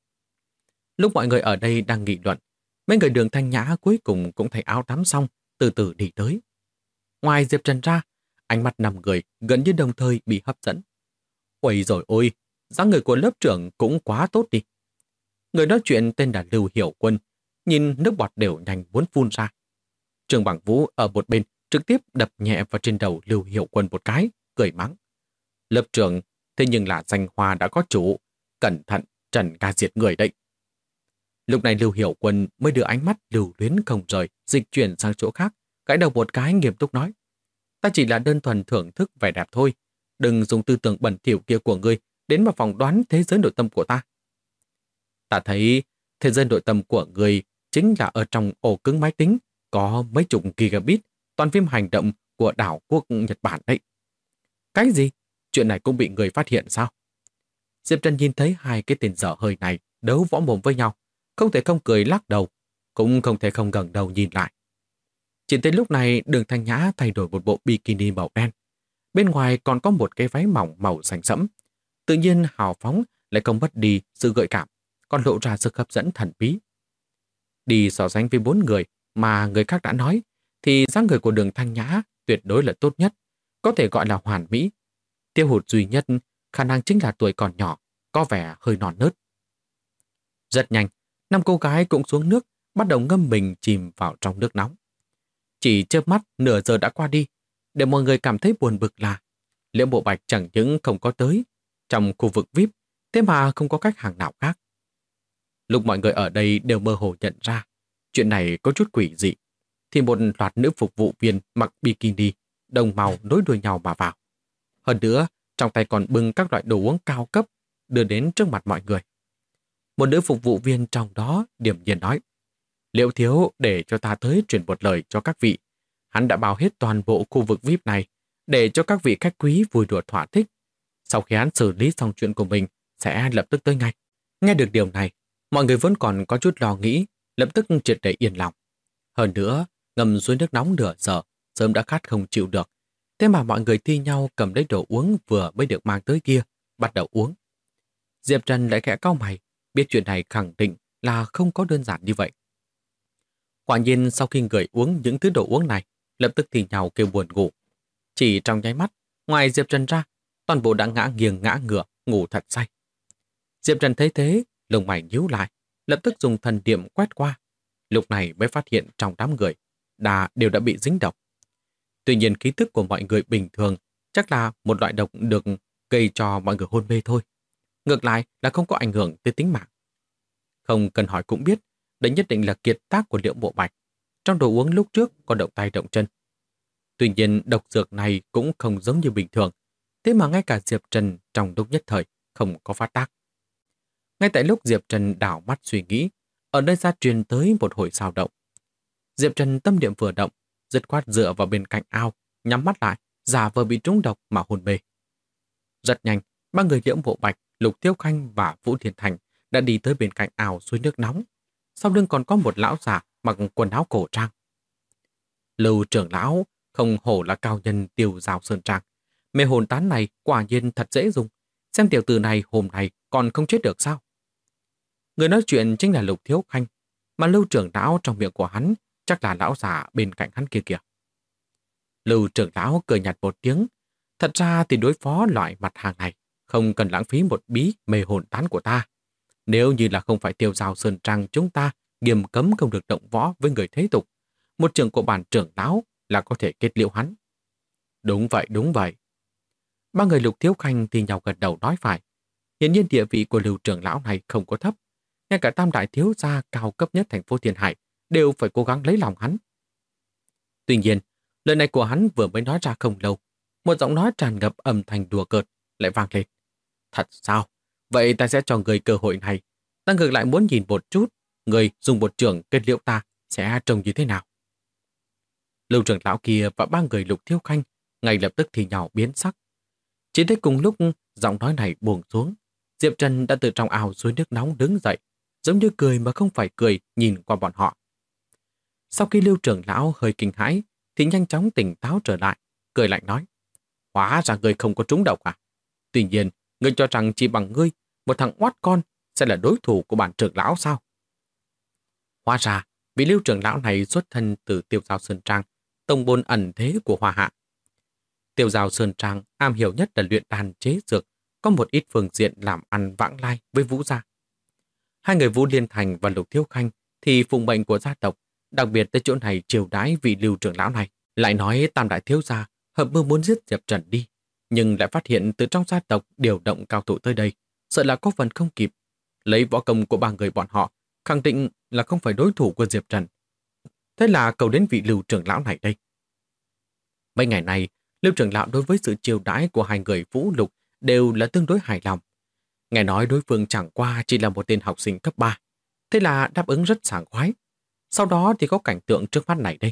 Lúc mọi người ở đây đang nghị luận, mấy người Đường Thanh Nhã cuối cùng cũng thay áo tắm xong, từ từ đi tới. Ngoài Diệp Trần ra, ánh mắt 5 người gần như đồng thời bị hấp dẫn. Ôi rồi ôi, dáng người của lớp trưởng cũng quá tốt đi. Người nói chuyện tên là Lưu Hiểu Quân, nhìn nước bọt đều nhanh muốn phun ra. Trương Bằng Vũ ở một bên trực tiếp đập nhẹ vào trên đầu Lưu Hiểu Quân một cái, cười mắng. Lớp trưởng, thế nhưng là danh hoa đã có chủ, cẩn thận Trần ca diệt người đấy. Lúc này Lưu Hiểu Quân mới đưa ánh mắt lưu luyến không rời, dịch chuyển sang chỗ khác, gãi đầu một cái nghiêm túc nói. Ta chỉ là đơn thuần thưởng thức vẻ đẹp thôi, đừng dùng tư tưởng bẩn thỉu kia của ngươi đến mà phỏng đoán thế giới nội tâm của ta. Ta thấy thế giới nội tâm của ngươi chính là ở trong ổ cứng máy tính, có mấy chục gigabit, toàn phim hành động của đảo quốc Nhật Bản đấy. Cái gì? Chuyện này cũng bị người phát hiện sao? Diệp Trần nhìn thấy hai cái tên dở hơi này đấu võ mồm với nhau, không thể không cười lắc đầu, cũng không thể không ngẩng đầu nhìn lại. Chỉ tới lúc này Đường Thanh Nhã thay đổi một bộ bikini màu đen. Bên ngoài còn có một cái váy mỏng màu xanh sẫm. Tự nhiên hào phóng lại không mất đi sự gợi cảm, còn lộ ra sức hấp dẫn thần bí. Đi so sánh với 4 người mà người khác đã nói, thì dáng người của Đường Thanh Nhã tuyệt đối là tốt nhất, có thể gọi là hoàn mỹ. Tiêu hụt duy nhất khả năng chính là tuổi còn nhỏ, có vẻ hơi non nớt. Rất nhanh, 5 cô gái cũng xuống nước, bắt đầu ngâm mình chìm vào trong nước nóng. Chỉ chớp mắt nửa giờ đã qua đi, để mọi người cảm thấy buồn bực là Liễu Bộ Bạch chẳng những không có tới trong khu vực VIP, thế mà không có khách hàng nào khác. Lúc mọi người ở đây đều mơ hồ nhận ra chuyện này có chút quỷ dị, thì một loạt nữ phục vụ viên mặc bikini đồng màu nối đuôi nhau mà vào. Hơn nữa, trong tay còn bưng các loại đồ uống cao cấp đưa đến trước mặt mọi người. Một nữ phục vụ viên trong đó điềm nhiên nói: Liễu thiếu để cho ta tới truyền một lời cho các vị. Hắn đã bao hết toàn bộ khu vực VIP này để cho các vị khách quý vui đùa thỏa thích. Sau khi hắn xử lý xong chuyện của mình, sẽ lập tức tới ngay. Nghe được điều này, mọi người vẫn còn có chút lo nghĩ, lập tức triệt để yên lòng. Hơn nữa, ngâm suối nước nóng nửa giờ, sớm đã khát không chịu được. Thế mà mọi người thi nhau cầm lấy đồ uống vừa mới được mang tới kia, bắt đầu uống. Diệp Trần lại khẽ cau mày, biết chuyện này khẳng định là không có đơn giản như vậy. Quả nhiên sau khi người uống những thứ đồ uống này, lập tức thì nhau kêu buồn ngủ. Chỉ trong nháy mắt, ngoài Diệp Trần ra, toàn bộ đã ngã nghiêng ngã ngửa, ngủ thật say. Diệp Trần thấy thế, lông mày nhíu lại, lập tức dùng thần niệm quét qua. Lúc này mới phát hiện trong đám người, đều đã bị dính độc. Tuy nhiên khí thức của mọi người bình thường chắc là một loại độc được gây cho mọi người hôn mê thôi. Ngược lại là không có ảnh hưởng tới tính mạng. Không cần hỏi cũng biết, đây nhất định là kiệt tác của Liễu Bộ Bạch. Trong đồ uống lúc trước có động tay động chân. Tuy nhiên độc dược này cũng không giống như bình thường. Thế mà ngay cả Diệp Trần trong lúc nhất thời không có phát tác. Ngay tại lúc Diệp Trần đảo mắt suy nghĩ, ở nơi xa truyền tới một hồi xào động. Diệp Trần tâm niệm vừa động, dứt khoát dựa vào bên cạnh ao, nhắm mắt lại, giả vờ bị trúng độc mà hôn mê. Rất nhanh, ba người Liễu Bộ Bạch, Lục Tiêu Khanh và Vũ Thiên Thành đã đi tới bên cạnh ao suối nước nóng. Sau lưng còn có một lão già mặc quần áo cổ trang. Lưu trưởng lão không hổ là cao nhân Tiêu Giao Sơn Trang. Mê hồn tán này quả nhiên thật dễ dùng. Xem tiểu tử này hôm nay còn không chết được sao? Người nói chuyện chính là Lục Thiếu Khanh, mà Lưu trưởng lão trong miệng của hắn chắc là lão già bên cạnh hắn kia kìa. Lưu trưởng lão cười nhạt một tiếng. Thật ra thì đối phó loại mặt hàng này không cần lãng phí một bí mê hồn tán của ta. Nếu như là không phải Tiêu Giao Sơn Trang chúng ta nghiêm cấm không được động võ với người thế tục, một trưởng của bản trưởng lão là có thể kết liễu hắn. Đúng vậy, đúng vậy. Ba người Lục Thiếu Khanh thì nhau gật đầu nói phải. Hiển nhiên địa vị của Lưu trưởng lão này không có thấp. Ngay cả tam đại thiếu gia cao cấp nhất thành phố Thiên Hải đều phải cố gắng lấy lòng hắn. Tuy nhiên, lời này của hắn vừa mới nói ra không lâu, một giọng nói tràn ngập âm thanh đùa cợt lại vang lên. Thật sao? Vậy ta sẽ cho người cơ hội này. Ta ngược lại muốn nhìn một chút, người dùng một trường kết liễu ta sẽ trông như thế nào. Lưu trưởng lão kia và ba người Lục Thiếu Khanh ngay lập tức thì nhỏ biến sắc. Chỉ thấy cùng lúc giọng nói này buông xuống, Diệp Trần đã từ trong ao suối nước nóng đứng dậy, giống như cười mà không phải cười nhìn qua bọn họ. Sau khi Lưu trưởng lão hơi kinh hãi, thì nhanh chóng tỉnh táo trở lại, cười lạnh nói: Hóa ra ngươi không có trúng độc à? Tuy nhiên, ngươi cho rằng chỉ bằng ngươi, một thằng oát con sẽ là đối thủ của bản trưởng lão sao? Hóa ra, vị Lưu trưởng lão này xuất thân từ Tiêu Giao Sơn Trang, tông môn ẩn thế của Hoa Hạ. Tiêu Giao Sơn Trang am hiểu nhất là luyện đan chế dược, có một ít phương diện làm ăn vãng lai với Vũ gia. Hai người Vũ Liên Thành và Lục Thiếu Khanh thì phụng mệnh của gia tộc, đặc biệt tới chỗ này chiều đãi vị Lưu trưởng lão này, lại nói Tam đại thiếu gia hợp mưu muốn giết Diệp Trần đi, nhưng lại phát hiện từ trong gia tộc điều động cao thủ tới đây, sợ là có phần không kịp. Lấy võ công của ba người bọn họ, khẳng định là không phải đối thủ của Diệp Trần. Thế là cầu đến vị Lưu trưởng lão này đây. Mấy ngày này, Lưu trưởng lão đối với sự chiều đãi của hai người Vũ Lục đều là tương đối hài lòng. Nghe nói đối phương chẳng qua chỉ là một tên học sinh cấp 3, thế là đáp ứng rất sảng khoái. Sau đó thì có cảnh tượng trước mắt này đây.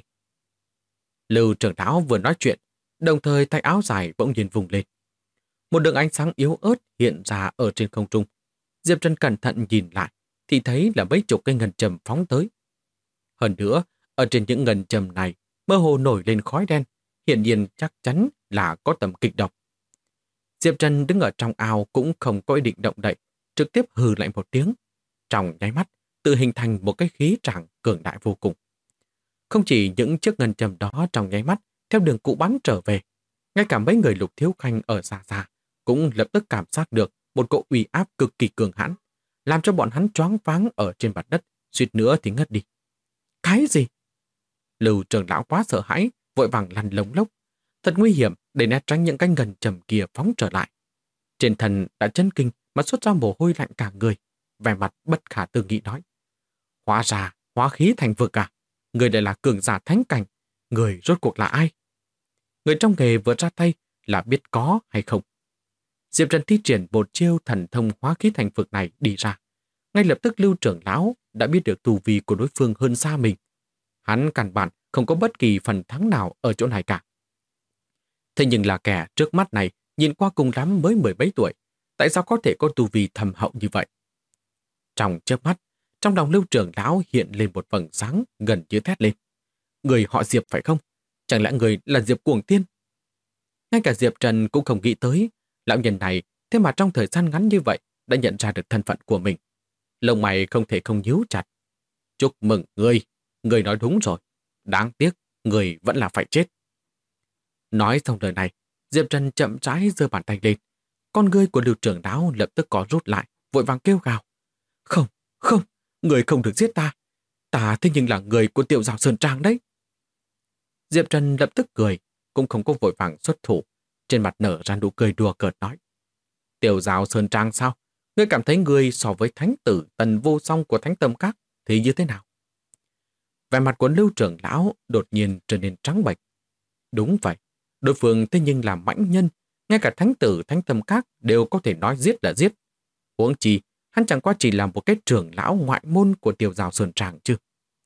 Lưu trưởng lão vừa nói chuyện, đồng thời tay áo dài bỗng nhiên vùng lên. Một đường ánh sáng yếu ớt hiện ra ở trên không trung. Diệp Trần cẩn thận nhìn lại, thì thấy là mấy chục cây ngân châm phóng tới. Hơn nữa, ở trên những ngân châm này, mơ hồ nổi lên khói đen, hiển nhiên chắc chắn là có tầm kịch độc. Diệp Trần đứng ở trong ao cũng không có ý định động đậy, trực tiếp hừ lại một tiếng. Trong nháy mắt, tự hình thành một cái khí tràng cường đại vô cùng. Không chỉ những chiếc ngân châm đó trong nháy mắt theo đường cũ bắn trở về, ngay cả mấy người Lục Thiếu Khanh ở xa xa cũng lập tức cảm giác được một cỗ uy áp cực kỳ cường hãn, làm cho bọn hắn choáng váng ở trên mặt đất, suýt nữa thì ngất đi. Cái gì? Lưu trưởng lão quá sợ hãi, vội vàng lăn lống lốc. Thật nguy hiểm để né tránh những cái ngân châm kia phóng trở lại. Trên thân đã chấn kinh mà xuất ra mồ hôi lạnh cả người, vẻ mặt bất khả tư nghị nói: Hóa ra, hóa khí thành vực à? Người đây là cường giả thánh cảnh, người rốt cuộc là ai? Người trong nghề vừa ra tay là biết có hay không? Diệp Trần thi triển một chiêu thần thông hóa khí thành vực này đi ra. Ngay lập tức Lưu trưởng lão đã biết được tu vi của đối phương hơn xa mình. Hắn căn bản không có bất kỳ phần thắng nào ở chỗ này cả. Thế nhưng là kẻ trước mắt này nhìn qua cùng lắm mới 10 mấy tuổi, tại sao có thể có tu vi thầm hậu như vậy? Trong chớp mắt, trong lòng Lưu trưởng lão hiện lên một vầng sáng gần như thét lên. Người họ Diệp phải không? Chẳng lẽ người là Diệp Cuồng Tiên? Ngay cả Diệp Trần cũng không nghĩ tới, lão nhân này thế mà trong thời gian ngắn như vậy đã nhận ra được thân phận của mình. Lông mày không thể không nhíu chặt. Chúc mừng ngươi nói đúng rồi. Đáng tiếc, ngươi vẫn là phải chết. Nói xong lời này, Diệp Trần chậm rãi giơ bàn tay lên. Con ngươi của Lưu trưởng lão lập tức có rút lại, vội vàng kêu gào. Không, không, người không được giết ta. Ta thế nhưng là người của Tiểu Giao Sơn Trang đấy. Diệp Trần lập tức cười, cũng không có vội vàng xuất thủ. Trên mặt nở ra nụ cười đùa cợt nói: Tiểu Giao Sơn Trang sao? Ngươi cảm thấy ngươi so với thánh tử Tần Vô Song của Thánh Tâm Các thì như thế nào? Vẻ mặt của Lưu trưởng lão đột nhiên trở nên trắng bệch. Đúng vậy, đối phương thế nhưng là mãnh nhân, ngay cả thánh tử Thánh Tâm Các đều có thể nói giết là giết. Huống chi, hắn chẳng qua chỉ là một cái trưởng lão ngoại môn của Tiểu Giao Sơn Trang chứ.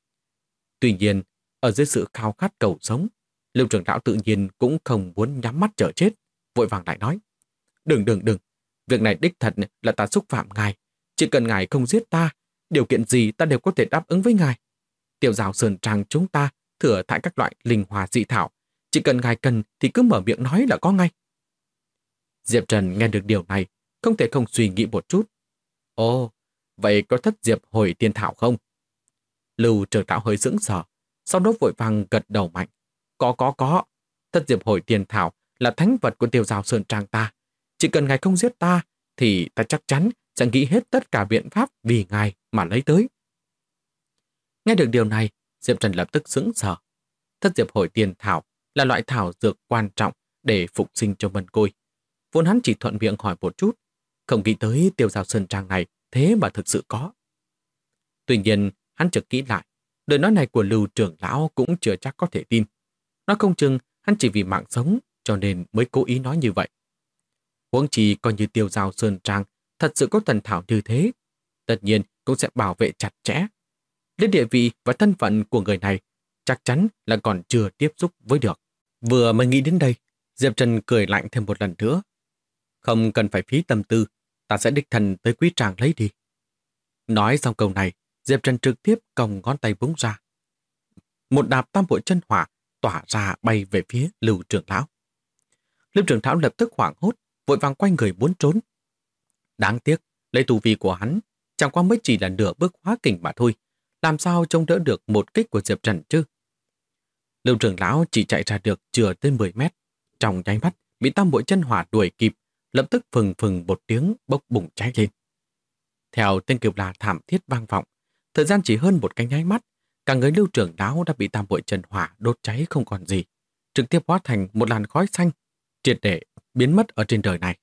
Tuy nhiên, ở dưới sự khao khát cầu sống, Lưu trưởng lão tự nhiên cũng không muốn nhắm mắt chờ chết, vội vàng lại nói: Đừng, việc này đích thật là ta xúc phạm ngài. Chỉ cần ngài không giết ta, điều kiện gì ta đều có thể đáp ứng với ngài. Tiểu Giao Sơn Trang chúng ta thừa thãi các loại linh hoa dị thảo, chỉ cần ngài cần thì cứ mở miệng nói là có ngay. Diệp Trần nghe được điều này, không thể không suy nghĩ một chút. Ồ, vậy có thất diệp hồi tiên thảo không? Lưu trưởng lão hơi sững sờ, sau đó vội vàng gật đầu mạnh. Có. Thất diệp hồi tiên thảo là thánh vật của Tiểu Giao Sơn Trang ta. Chỉ cần ngài không giết ta, thì ta chắc chắn sẽ nghĩ hết tất cả biện pháp vì ngài mà lấy tới. Nghe được điều này, Diệp Trần lập tức sững sờ. Thất diệp hồi tiên thảo là loại thảo dược quan trọng để phục sinh cho Mân Côi. Vốn hắn chỉ thuận miệng hỏi một chút, không nghĩ tới Tiểu Giao Sơn Trang này thế mà thực sự có. Tuy nhiên, hắn chợt nghĩ lại, Lời nói này của Lưu trưởng lão cũng chưa chắc có thể tin. Nói không chừng hắn chỉ vì mạng sống cho nên mới cố ý nói như vậy. Huống chi coi như Tiêu Giao Sơn Trang thật sự có thần thảo như thế, tất nhiên cũng sẽ bảo vệ chặt chẽ. Đến địa vị và thân phận của người này chắc chắn là còn chưa tiếp xúc với được. Vừa mới nghĩ đến đây, Diệp Trần cười lạnh thêm một lần nữa. Không cần phải phí tâm tư, ta sẽ đích thân tới quý tràng lấy đi. Nói xong câu này, Diệp Trần trực tiếp còng ngón tay búng ra. Một đạp tam bội chân hỏa tỏa ra bay về phía Lưu trưởng lão. Lưu trưởng lão lập tức hoảng hốt, vội vàng quay người muốn trốn. Đáng tiếc, lấy tu vi của hắn, chẳng qua mới chỉ là nửa bước hóa kình mà thôi. Làm sao trông đỡ được một kích của Diệp Trần chứ? Lưu trưởng lão chỉ chạy ra được chưa tới 10 mét. Trong nháy mắt, bị tam bội chân hỏa đuổi kịp, lập tức phừng phừng một tiếng bốc bùng cháy lên. Theo tên kêu la thảm thiết vang vọng, thời gian chỉ hơn một cái nháy mắt, cả người Lưu trưởng lão đã bị tam bội chân hỏa đốt cháy không còn gì, trực tiếp hóa thành một làn khói xanh, triệt để biến mất ở trên đời này.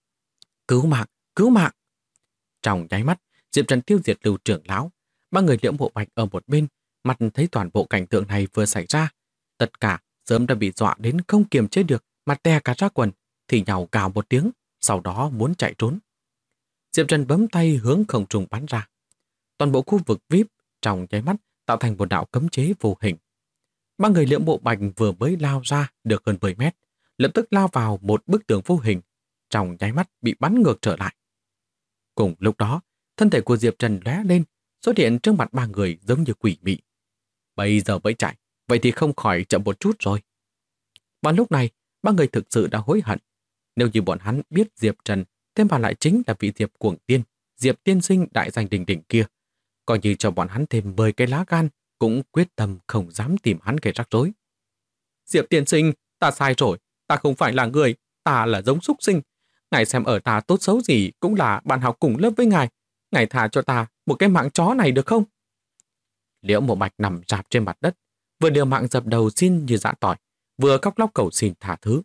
Cứu mạng, cứu mạng! Trong nháy mắt, Diệp Trần tiêu diệt Lưu trưởng lão, ba người Liễu Mộ Bạch ở một bên, mặt thấy toàn bộ cảnh tượng này vừa xảy ra, tất cả sớm đã bị dọa đến không kiềm chế được, mặt tè cả ra quần, thì nhào gào một tiếng, sau đó muốn chạy trốn. Diệp Trần bấm tay hướng không trung bắn ra. Toàn bộ khu vực VIP trong nháy mắt tạo thành một đạo cấm chế vô hình. Ba người Liễu Mộ Bạch vừa mới lao ra được hơn 10 mét, lập tức lao vào một bức tường vô hình, trong nháy mắt bị bắn ngược trở lại. Cùng lúc đó, thân thể của Diệp Trần lóe lên, xuất hiện trước mặt ba người giống như quỷ mị. Bây giờ mới chạy, vậy thì không khỏi chậm một chút rồi. Và lúc này, ba người thực sự đã hối hận. Nếu như bọn hắn biết Diệp Trần, thêm vào lại chính là vị Diệp Cuồng Tiên, Diệp Tiên Sinh đại danh đỉnh đỉnh kia, coi như cho bọn hắn thêm 10 cái lá gan, cũng quyết tâm không dám tìm hắn gây rắc rối. Diệp Tiên Sinh, ta sai rồi, ta không phải là người, ta là giống súc sinh. Ngài xem ở ta tốt xấu gì cũng là bạn học cùng lớp với ngài. Ngài thả cho ta một cái mạng chó này được không? Liễu Mộ Bạch nằm rạp trên mặt đất, vừa liều mạng dập đầu xin như dã tỏi, vừa khóc lóc cầu xin thả thứ.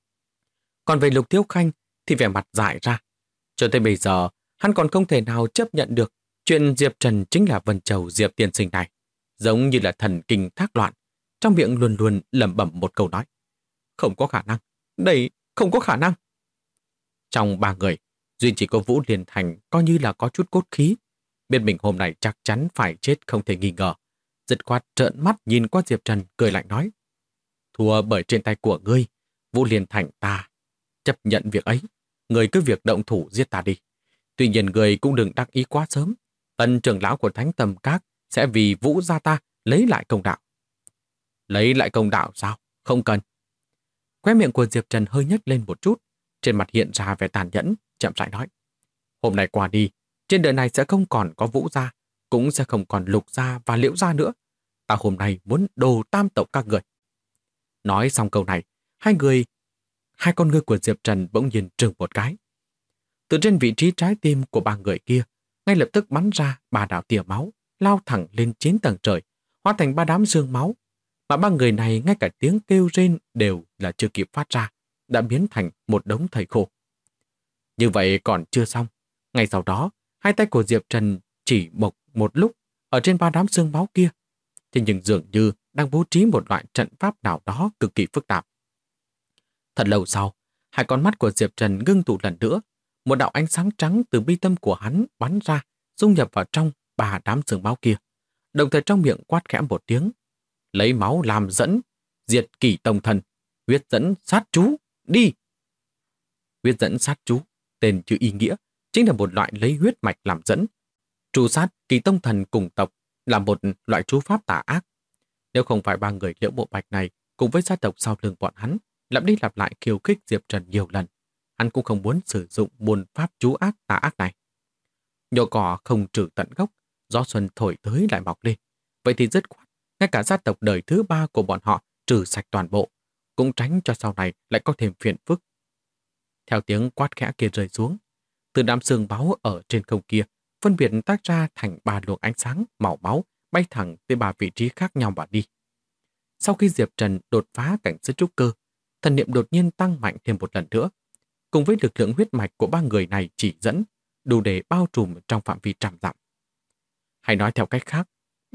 Còn về Lục Thiếu Khanh thì vẻ mặt dại ra. Cho tới bây giờ, hắn còn không thể nào chấp nhận được chuyện Diệp Trần chính là Vân Châu Diệp Tiên Sinh này, giống như là thần kinh thác loạn, trong miệng luôn luôn lẩm bẩm một câu nói. Không có khả năng, đây không có khả năng. Trong ba người, duy chỉ có Vũ Liên Thành coi như là có chút cốt khí, biết mình hôm nay chắc chắn phải chết không thể nghi ngờ. Dứt khoát trợn mắt nhìn qua Diệp Trần cười lạnh nói. Thua bởi trên tay của ngươi, Vũ Liên Thành ta chấp nhận việc ấy, ngươi cứ việc động thủ giết ta đi. Tuy nhiên ngươi cũng đừng đắc ý quá sớm, tân trưởng lão của Thánh Tầm Các sẽ vì Vũ gia ta lấy lại công đạo. Lấy lại công đạo sao? Không cần. Khóe miệng của Diệp Trần hơi nhếch lên một chút, trên mặt hiện ra vẻ tàn nhẫn, chậm rãi nói. Hôm nay qua đi, trên đời này sẽ không còn có Vũ gia, cũng sẽ không còn Lục gia và Liễu gia nữa. Ta hôm nay muốn đồ tam tộc các người. Nói xong câu này, hai con ngươi của Diệp Trần bỗng nhiên trừng một cái. Từ trên vị trí trái tim của ba người kia, ngay lập tức bắn ra ba đạo tia máu, lao thẳng lên 9 tầng trời, hóa thành ba đám sương máu. Mà ba người này ngay cả tiếng kêu rên đều là chưa kịp phát ra, đã biến thành một đống thây khô. Như vậy còn chưa xong. Ngay sau đó, hai tay của Diệp Trần chỉ mộc một lúc ở trên ba đám sương máu kia. Thế nhưng dường như đang bố trí một loại trận pháp nào đó cực kỳ phức tạp. Thật lâu sau, hai con mắt của Diệp Trần ngưng tụ lần nữa. Một đạo ánh sáng trắng từ bi tâm của hắn bắn ra, dung nhập vào trong ba đám sương máu kia. Đồng thời trong miệng quát khẽ một tiếng. Lấy máu làm dẫn, diệt kỷ tông thần, huyết dẫn sát chú, đi! Huyết dẫn sát chú, tên chữ ý nghĩa, chính là một loại lấy huyết mạch làm dẫn. Trù sát kỳ tông thần cùng tộc là một loại chú pháp tà ác. Nếu không phải ba người Liễu Mộ Bạch này cùng với gia tộc sau lưng bọn hắn lặp đi lặp lại khiêu khích Diệp Trần nhiều lần, hắn cũng không muốn sử dụng môn pháp chú ác tà ác này. Nhổ cỏ không trừ tận gốc, gió xuân thổi tới lại mọc lên. Vậy thì dứt khoát, ngay cả gia tộc đời thứ ba của bọn họ trừ sạch toàn bộ, cũng tránh cho sau này lại có thêm phiền phức. Theo tiếng quát khẽ kia rơi xuống, từ đám sương máu ở trên không kia phân biệt tách ra thành ba luồng ánh sáng màu máu bay thẳng tới ba vị trí khác nhau mà đi. Sau khi Diệp Trần đột phá cảnh giới trúc cơ, thần niệm đột nhiên tăng mạnh thêm một lần nữa. Cùng với lực lượng huyết mạch của ba người này chỉ dẫn, đủ để bao trùm trong phạm vi trăm dặm. Hay nói theo cách khác,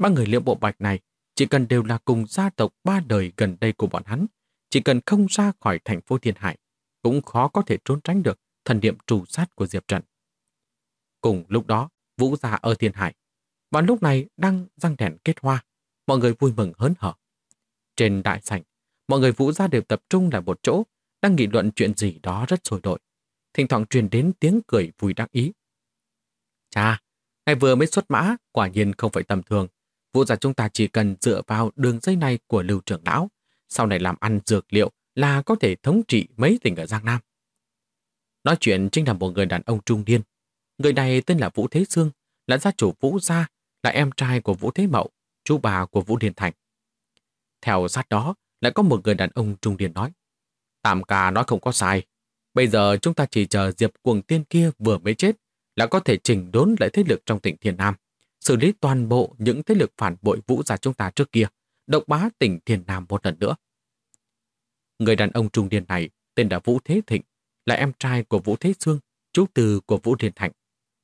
Ba người Liễu Bộ Bạch này chỉ cần đều là cùng gia tộc ba đời gần đây của bọn hắn, chỉ cần không ra khỏi thành phố Thiên Hải, cũng khó có thể trốn tránh được thần niệm trù sát của Diệp Trần. Cùng lúc đó, Vũ gia ở Thiên Hải, và lúc này đang răng đèn kết hoa, mọi người vui mừng hớn hở. Trên đại sảnh, mọi người Vũ gia đều tập trung lại một chỗ, đang nghị luận chuyện gì đó rất sôi nổi. Thỉnh thoảng truyền đến tiếng cười vui đắc ý. Chà, ngày vừa mới xuất mã, quả nhiên không phải tầm thường. Vũ gia chúng ta chỉ cần dựa vào đường dây này của Lưu trưởng lão, sau này làm ăn dược liệu là có thể thống trị mấy tỉnh ở Giang Nam. Nói chuyện chính là một người đàn ông trung niên. Người này tên là Vũ Thế Sương, là gia chủ Vũ gia, là em trai của Vũ Thế Mậu, chú bà của Vũ Điền Thành. Theo sát đó, lại có một người đàn ông trung niên nói. Tam ca nói không có sai. Bây giờ chúng ta chỉ chờ Diệp Cuồng Tiên kia vừa mới chết là có thể chỉnh đốn lại thế lực trong tỉnh Thiên Nam, xử lý toàn bộ những thế lực phản bội Vũ gia chúng ta trước kia, độc bá tỉnh Thiên Nam một lần nữa. Người đàn ông trung niên này tên là Vũ Thế Thịnh, là em trai của Vũ Thế Sương, chú từ của Vũ Điền Thành.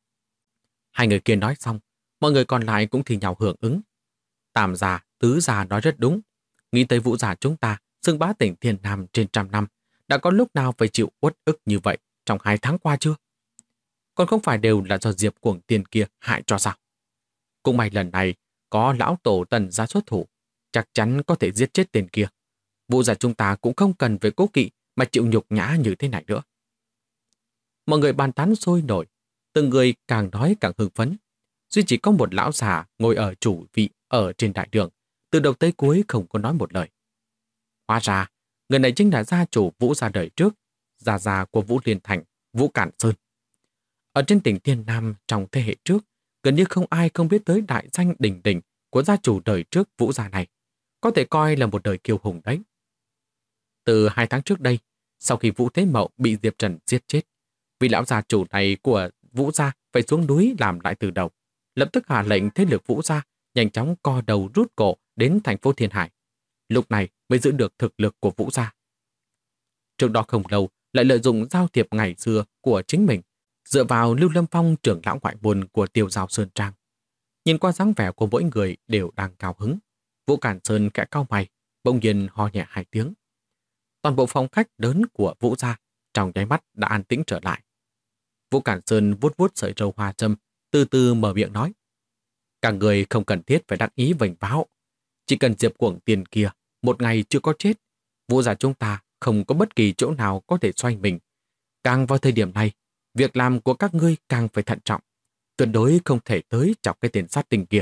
Hai người kia nói xong, mọi người còn lại cũng thì nhau hưởng ứng. Tam gia, tứ gia nói rất đúng. Nghĩ tới Vũ gia chúng ta xưng bá tỉnh Thiên Nam trên 100 năm, đã có lúc nào phải chịu uất ức như vậy trong 2 tháng qua chưa? Còn không phải đều là do Diệp Cuồng Tiên kia hại cho sao? Cũng may lần này có lão tổ Tần ra xuất thủ, chắc chắn có thể giết chết tên kia. Vũ gia chúng ta cũng không cần phải cố kỵ mà chịu nhục nhã như thế này nữa. Mọi người bàn tán sôi nổi, từng người càng nói càng hưng phấn. Duy chỉ có một lão già ngồi ở chủ vị ở trên đại đường, từ đầu tới cuối không có nói một lời. Hóa ra, người này chính là gia chủ Vũ gia đời trước, gia của Vũ Liên Thành, Vũ Cản Sơn. Ở trên tỉnh Thiên Nam trong thế hệ trước, gần như không ai không biết tới đại danh đỉnh đỉnh của gia chủ đời trước Vũ gia này. Có thể coi là một đời kiêu hùng đấy. Từ 2 tháng trước đây, sau khi Vũ Thế Mậu bị Diệp Trần giết chết, vị lão gia chủ này của Vũ gia phải xuống núi làm lại từ đầu, lập tức hạ lệnh thế lực Vũ gia nhanh chóng co đầu rút cổ đến thành phố Thiên Hải. Lúc này mới giữ được thực lực của Vũ gia. Trước đó không lâu, lại lợi dụng giao thiệp ngày xưa của chính mình, dựa vào Lưu Lâm Phong trưởng lão ngoại môn của Tiêu Giao Sơn Trang. Nhìn qua dáng vẻ của mỗi người đều đang cao hứng, Vũ Cản Sơn khẽ cau mày, bỗng nhiên ho nhẹ 2 tiếng. Toàn bộ phòng khách lớn của Vũ gia trong nháy mắt đã an tĩnh trở lại. Vũ Cản Sơn vuốt vuốt sợi râu hoa châm, từ từ mở miệng nói. Các người không cần thiết phải đắc ý vênh váo. Chỉ cần Diệp Cuồng Tiên kia một ngày chưa có chết, Vũ gia chúng ta không có bất kỳ chỗ nào có thể xoay mình. Càng vào thời điểm này, việc làm của các ngươi càng phải thận trọng, tuyệt đối không thể tới chọc cái tên sát tinh kia.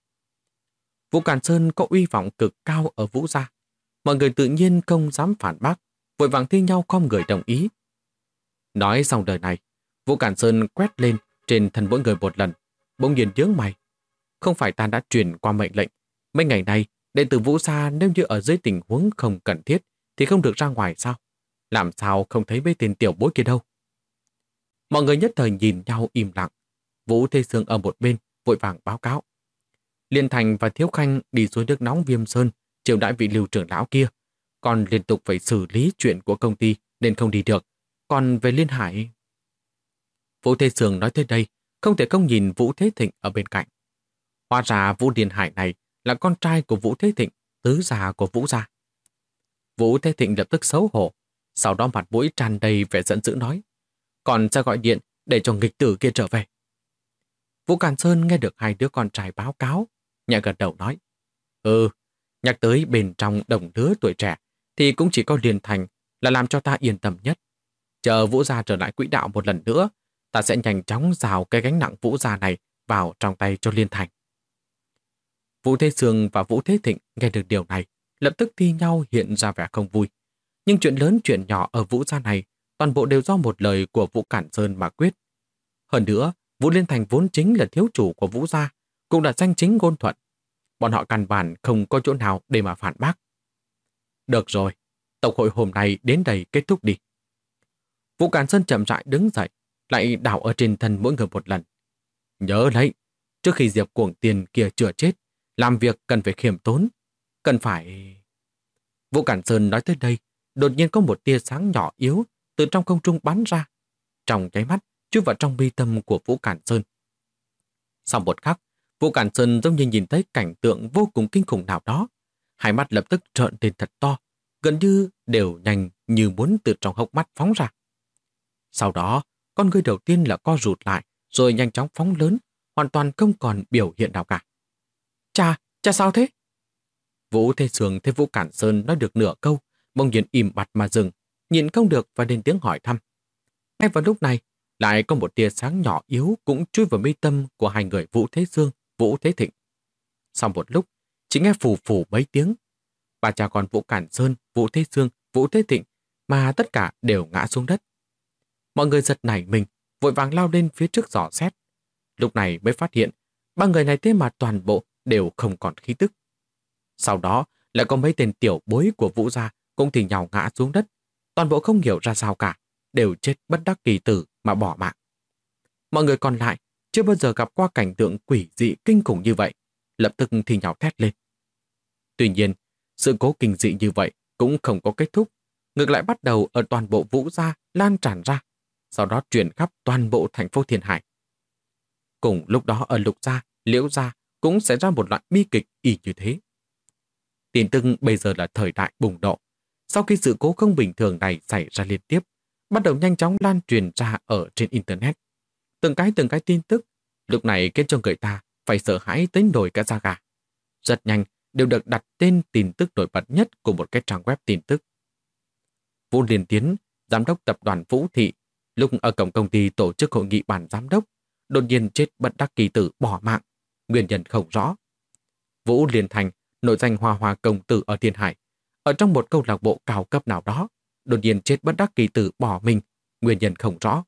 Vũ Cản Sơn có uy vọng cực cao ở Vũ gia. Mọi người tự nhiên không dám phản bác, vội vàng thi nhau khom người đồng ý. Nói xong đời này, Vũ Cản Sơn quét lên trên thân mỗi người một lần, bỗng nhiên nhướng mày. Không phải ta đã truyền qua mệnh lệnh, mấy ngày nay, đệ tử Vũ gia nếu như ở dưới tình huống không cần thiết thì không được ra ngoài sao? Làm sao không thấy mấy tên tiểu bối kia đâu? Mọi người nhất thời nhìn nhau im lặng. Vũ Thế Sương ở một bên, vội vàng báo cáo. Liên Thành và Thiếu Khanh đi xuống nước nóng Viêm Sơn, chiều đãi vị Lưu trưởng lão kia, còn liên tục phải xử lý chuyện của công ty nên không đi được. Còn về Liên Hải... Vũ Thế Sương nói tới đây, không thể không nhìn Vũ Thế Thịnh ở bên cạnh. Hóa ra Vũ Liên Hải này là con trai của Vũ Thế Thịnh, tứ gia của Vũ gia. Vũ Thế Thịnh lập tức xấu hổ, sau đó mặt mũi tràn đầy vẻ giận dữ nói, còn sẽ gọi điện để cho nghịch tử kia trở về. Vũ Cản Sơn nghe được 2 đứa con trai báo cáo, nhẹ gật đầu nói, nhắc tới bên trong đồng lứa tuổi trẻ thì cũng chỉ có Liên Thành là làm cho ta yên tâm nhất. Chờ Vũ gia trở lại quỹ đạo một lần nữa, ta sẽ nhanh chóng rào cái gánh nặng Vũ gia này vào trong tay cho Liên Thành. Vũ Thế Sương và Vũ Thế Thịnh nghe được điều này, lập tức thi nhau hiện ra vẻ không vui. Nhưng chuyện lớn chuyện nhỏ ở Vũ gia này, toàn bộ đều do một lời của Vũ Cản Sơn mà quyết. Hơn nữa, Vũ Liên Thành vốn chính là thiếu chủ của Vũ gia, cũng là danh chính ngôn thuận. Bọn họ căn bản không có chỗ nào để mà phản bác. Được rồi, tộc hội hôm nay đến đây kết thúc đi. Vũ Cản Sơn chậm rãi đứng dậy, lại đảo ở trên thân mỗi người một lần. Nhớ lấy, trước khi Diệp Cuồng Tiên kia chưa chết, làm việc cần phải khiêm tốn, cần phải... Vũ Cản Sơn nói tới đây, đột nhiên có một tia sáng nhỏ yếu từ trong không trung bắn ra. Trong nháy mắt, chui vào trong mi tâm của Vũ Cản Sơn. Sau một khắc, Vũ Cản Sơn giống như nhìn thấy cảnh tượng vô cùng kinh khủng nào đó. Hai mắt lập tức trợn lên thật to, gần như đều nhanh như muốn từ trong hốc mắt phóng ra. Sau đó, con ngươi đầu tiên là co rụt lại, rồi nhanh chóng phóng lớn, hoàn toàn không còn biểu hiện nào cả. Cha sao thế? Vũ Thế Sương thấy Vũ Cản Sơn nói được nửa câu, bỗng nhiên im bặt mà dừng, nhìn không được và lên tiếng hỏi thăm. Ngay vào lúc này, lại có một tia sáng nhỏ yếu cũng chui vào mi tâm của hai người Vũ Thế Sương, Vũ Thế Thịnh. Sau một lúc, chỉ nghe phù phù mấy tiếng. Ba cha con Vũ Cản Sơn, Vũ Thế Sương, Vũ Thế Thịnh mà tất cả đều ngã xuống đất. Mọi người giật nảy mình, vội vàng lao lên phía trước dò xét. Lúc này mới phát hiện, ba người này thế mà toàn bộ đều không còn khí tức. Sau đó lại có mấy tên tiểu bối của Vũ gia cũng thì nhào ngã xuống đất. Toàn bộ không hiểu ra sao cả, đều chết bất đắc kỳ tử mà bỏ mạng. Mọi người còn lại chưa bao giờ gặp qua cảnh tượng quỷ dị kinh khủng như vậy, lập tức thì nhào thét lên. Tuy nhiên, sự cố kinh dị như vậy cũng không có kết thúc, ngược lại bắt đầu ở toàn bộ Vũ gia lan tràn ra, sau đó truyền khắp toàn bộ thành phố Thiên Hải. Cùng lúc đó ở Lục gia, Liễu gia cũng xảy ra một loạt bi kịch y như thế. Tin tức bây giờ là thời đại bùng nổ. Sau khi sự cố không bình thường này xảy ra liên tiếp, bắt đầu nhanh chóng lan truyền ra ở trên Internet. Từng cái tin tức, lúc này khiến cho người ta phải sợ hãi tới nổi cả da gà. Rất nhanh đều được đặt tên tin tức nổi bật nhất của một cái trang web tin tức. Vũ Liên Tiến, giám đốc tập đoàn Vũ Thị, lúc ở cổng công ty tổ chức hội nghị ban giám đốc, đột nhiên chết bất đắc kỳ tử bỏ mạng, nguyên nhân không rõ. Vũ Liên Thành, nổi danh hoa hoa công tử ở Thiên Hải, ở trong một câu lạc bộ cao cấp nào đó, đột nhiên chết bất đắc kỳ tử bỏ mình, nguyên nhân không rõ.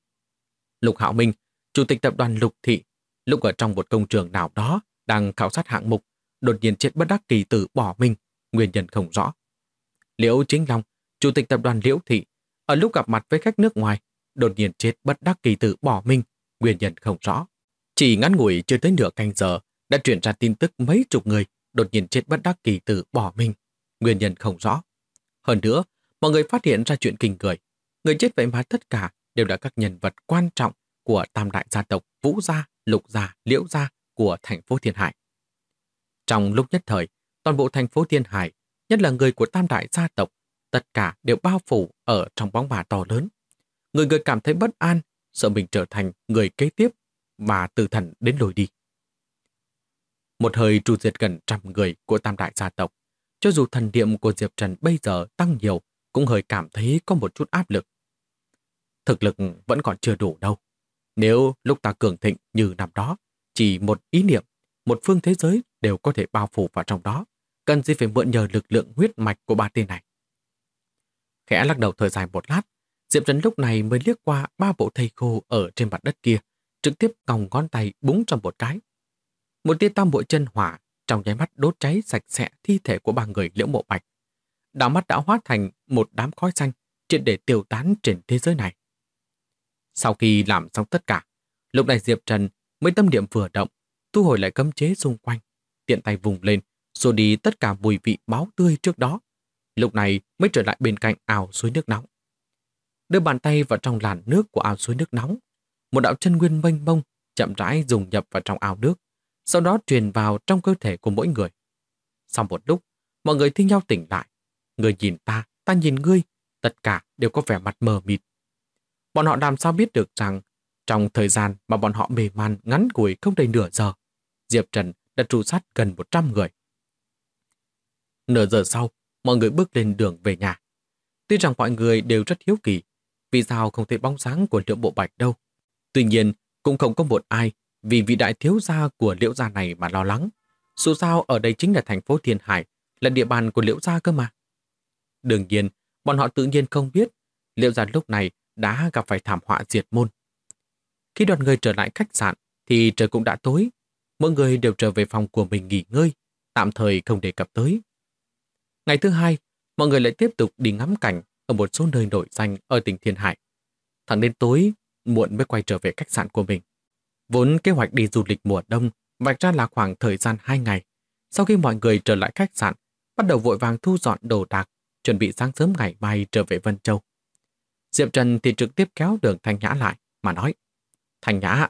Lục Hạo Minh, chủ tịch tập đoàn Lục Thị, lúc ở trong một công trường nào đó đang khảo sát hạng mục, đột nhiên chết bất đắc kỳ tử bỏ mình, nguyên nhân không rõ. Liễu Chính Long, chủ tịch tập đoàn Liễu Thị, ở lúc gặp mặt với khách nước ngoài, đột nhiên chết bất đắc kỳ tử bỏ mình, nguyên nhân không rõ. Chỉ ngắn ngủi chưa tới nửa canh giờ đã truyền ra tin tức mấy chục người đột nhiên chết bất đắc kỳ tử bỏ mình, nguyên nhân không rõ. Hơn nữa, mọi người phát hiện ra chuyện kinh người chết vậy mà tất cả đều là các nhân vật quan trọng của tam đại gia tộc Vũ gia, Lục gia, Liễu gia của thành phố Thiên Hải. Trong lúc nhất thời, toàn bộ thành phố Thiên Hải, nhất là người của tam đại gia tộc, tất cả đều bao phủ ở trong bóng ma to lớn. Người người cảm thấy bất an, sợ mình trở thành người kế tiếp mà từ thần đến lùi đi. Một hơi tru diệt gần 100 người của tam đại gia tộc, cho dù thần niệm của Diệp Trần bây giờ tăng nhiều, cũng hơi cảm thấy có một chút áp lực. Thực lực vẫn còn chưa đủ đâu. Nếu lúc ta cường thịnh như năm đó, chỉ một ý niệm, một phương thế giới đều có thể bao phủ vào trong đó, cần gì phải mượn nhờ lực lượng huyết mạch của ba tên này. Khẽ lắc đầu thời dài một lát, Diệp Trần lúc này mới liếc qua ba bộ thây khô ở trên mặt đất kia, trực tiếp còng ngón tay búng trong một cái. Một tia tam bội chân hỏa trong nháy mắt đốt cháy sạch sẽ thi thể của ba người Liễu Mộ Bạch. Đạo mắt đã hóa thành một đám khói xanh triệt để tiêu tán trên thế giới này. Sau khi làm xong tất cả, lúc này Diệp Trần mới tâm niệm vừa động, thu hồi lại cấm chế xung quanh, tiện tay vùng lên, rồi đi tất cả mùi vị máu tươi trước đó. Lúc này mới trở lại bên cạnh ao suối nước nóng. Đưa bàn tay vào trong làn nước của ao suối nước nóng, một đạo chân nguyên mênh mông chậm rãi dùng nhập vào trong ao nước, sau đó truyền vào trong cơ thể của mỗi người. Sau một lúc, mọi người thi nhau tỉnh lại. Người nhìn ta nhìn ngươi, tất cả đều có vẻ mặt mờ mịt. Bọn họ làm sao biết được rằng trong thời gian mà bọn họ mê man ngắn ngủi không đầy nửa giờ, Diệp Trần đã tru sát gần 100 người. Nửa giờ sau, mọi người bước lên đường về nhà. Tuy rằng mọi người đều rất hiếu kỳ, vì sao không thấy bóng dáng của Liễu Bộ Bạch đâu. Tuy nhiên, cũng không có một ai vì vị đại thiếu gia của Liễu gia này mà lo lắng. Dù sao ở đây chính là thành phố Thiên Hải, là địa bàn của Liễu gia cơ mà. Đương nhiên, bọn họ tự nhiên không biết Liễu gia lúc này đã gặp phải thảm họa diệt môn. Khi đoàn người trở lại khách sạn thì trời cũng đã tối. Mỗi người đều trở về phòng của mình nghỉ ngơi, tạm thời không đề cập tới. Ngày thứ hai, mọi người lại tiếp tục đi ngắm cảnh ở một số nơi nổi danh ở tỉnh Thiên Hải. Thẳng đến tối, muộn mới quay trở về khách sạn của mình. Vốn kế hoạch đi du lịch mùa đông vạch ra là khoảng thời gian 2 ngày. Sau khi mọi người trở lại khách sạn, bắt đầu vội vàng thu dọn đồ đạc, chuẩn bị sáng sớm ngày mai trở về Vân Châu. Diệp Trần thì trực tiếp kéo Đường Thanh Nhã lại mà nói: Thanh Nhã,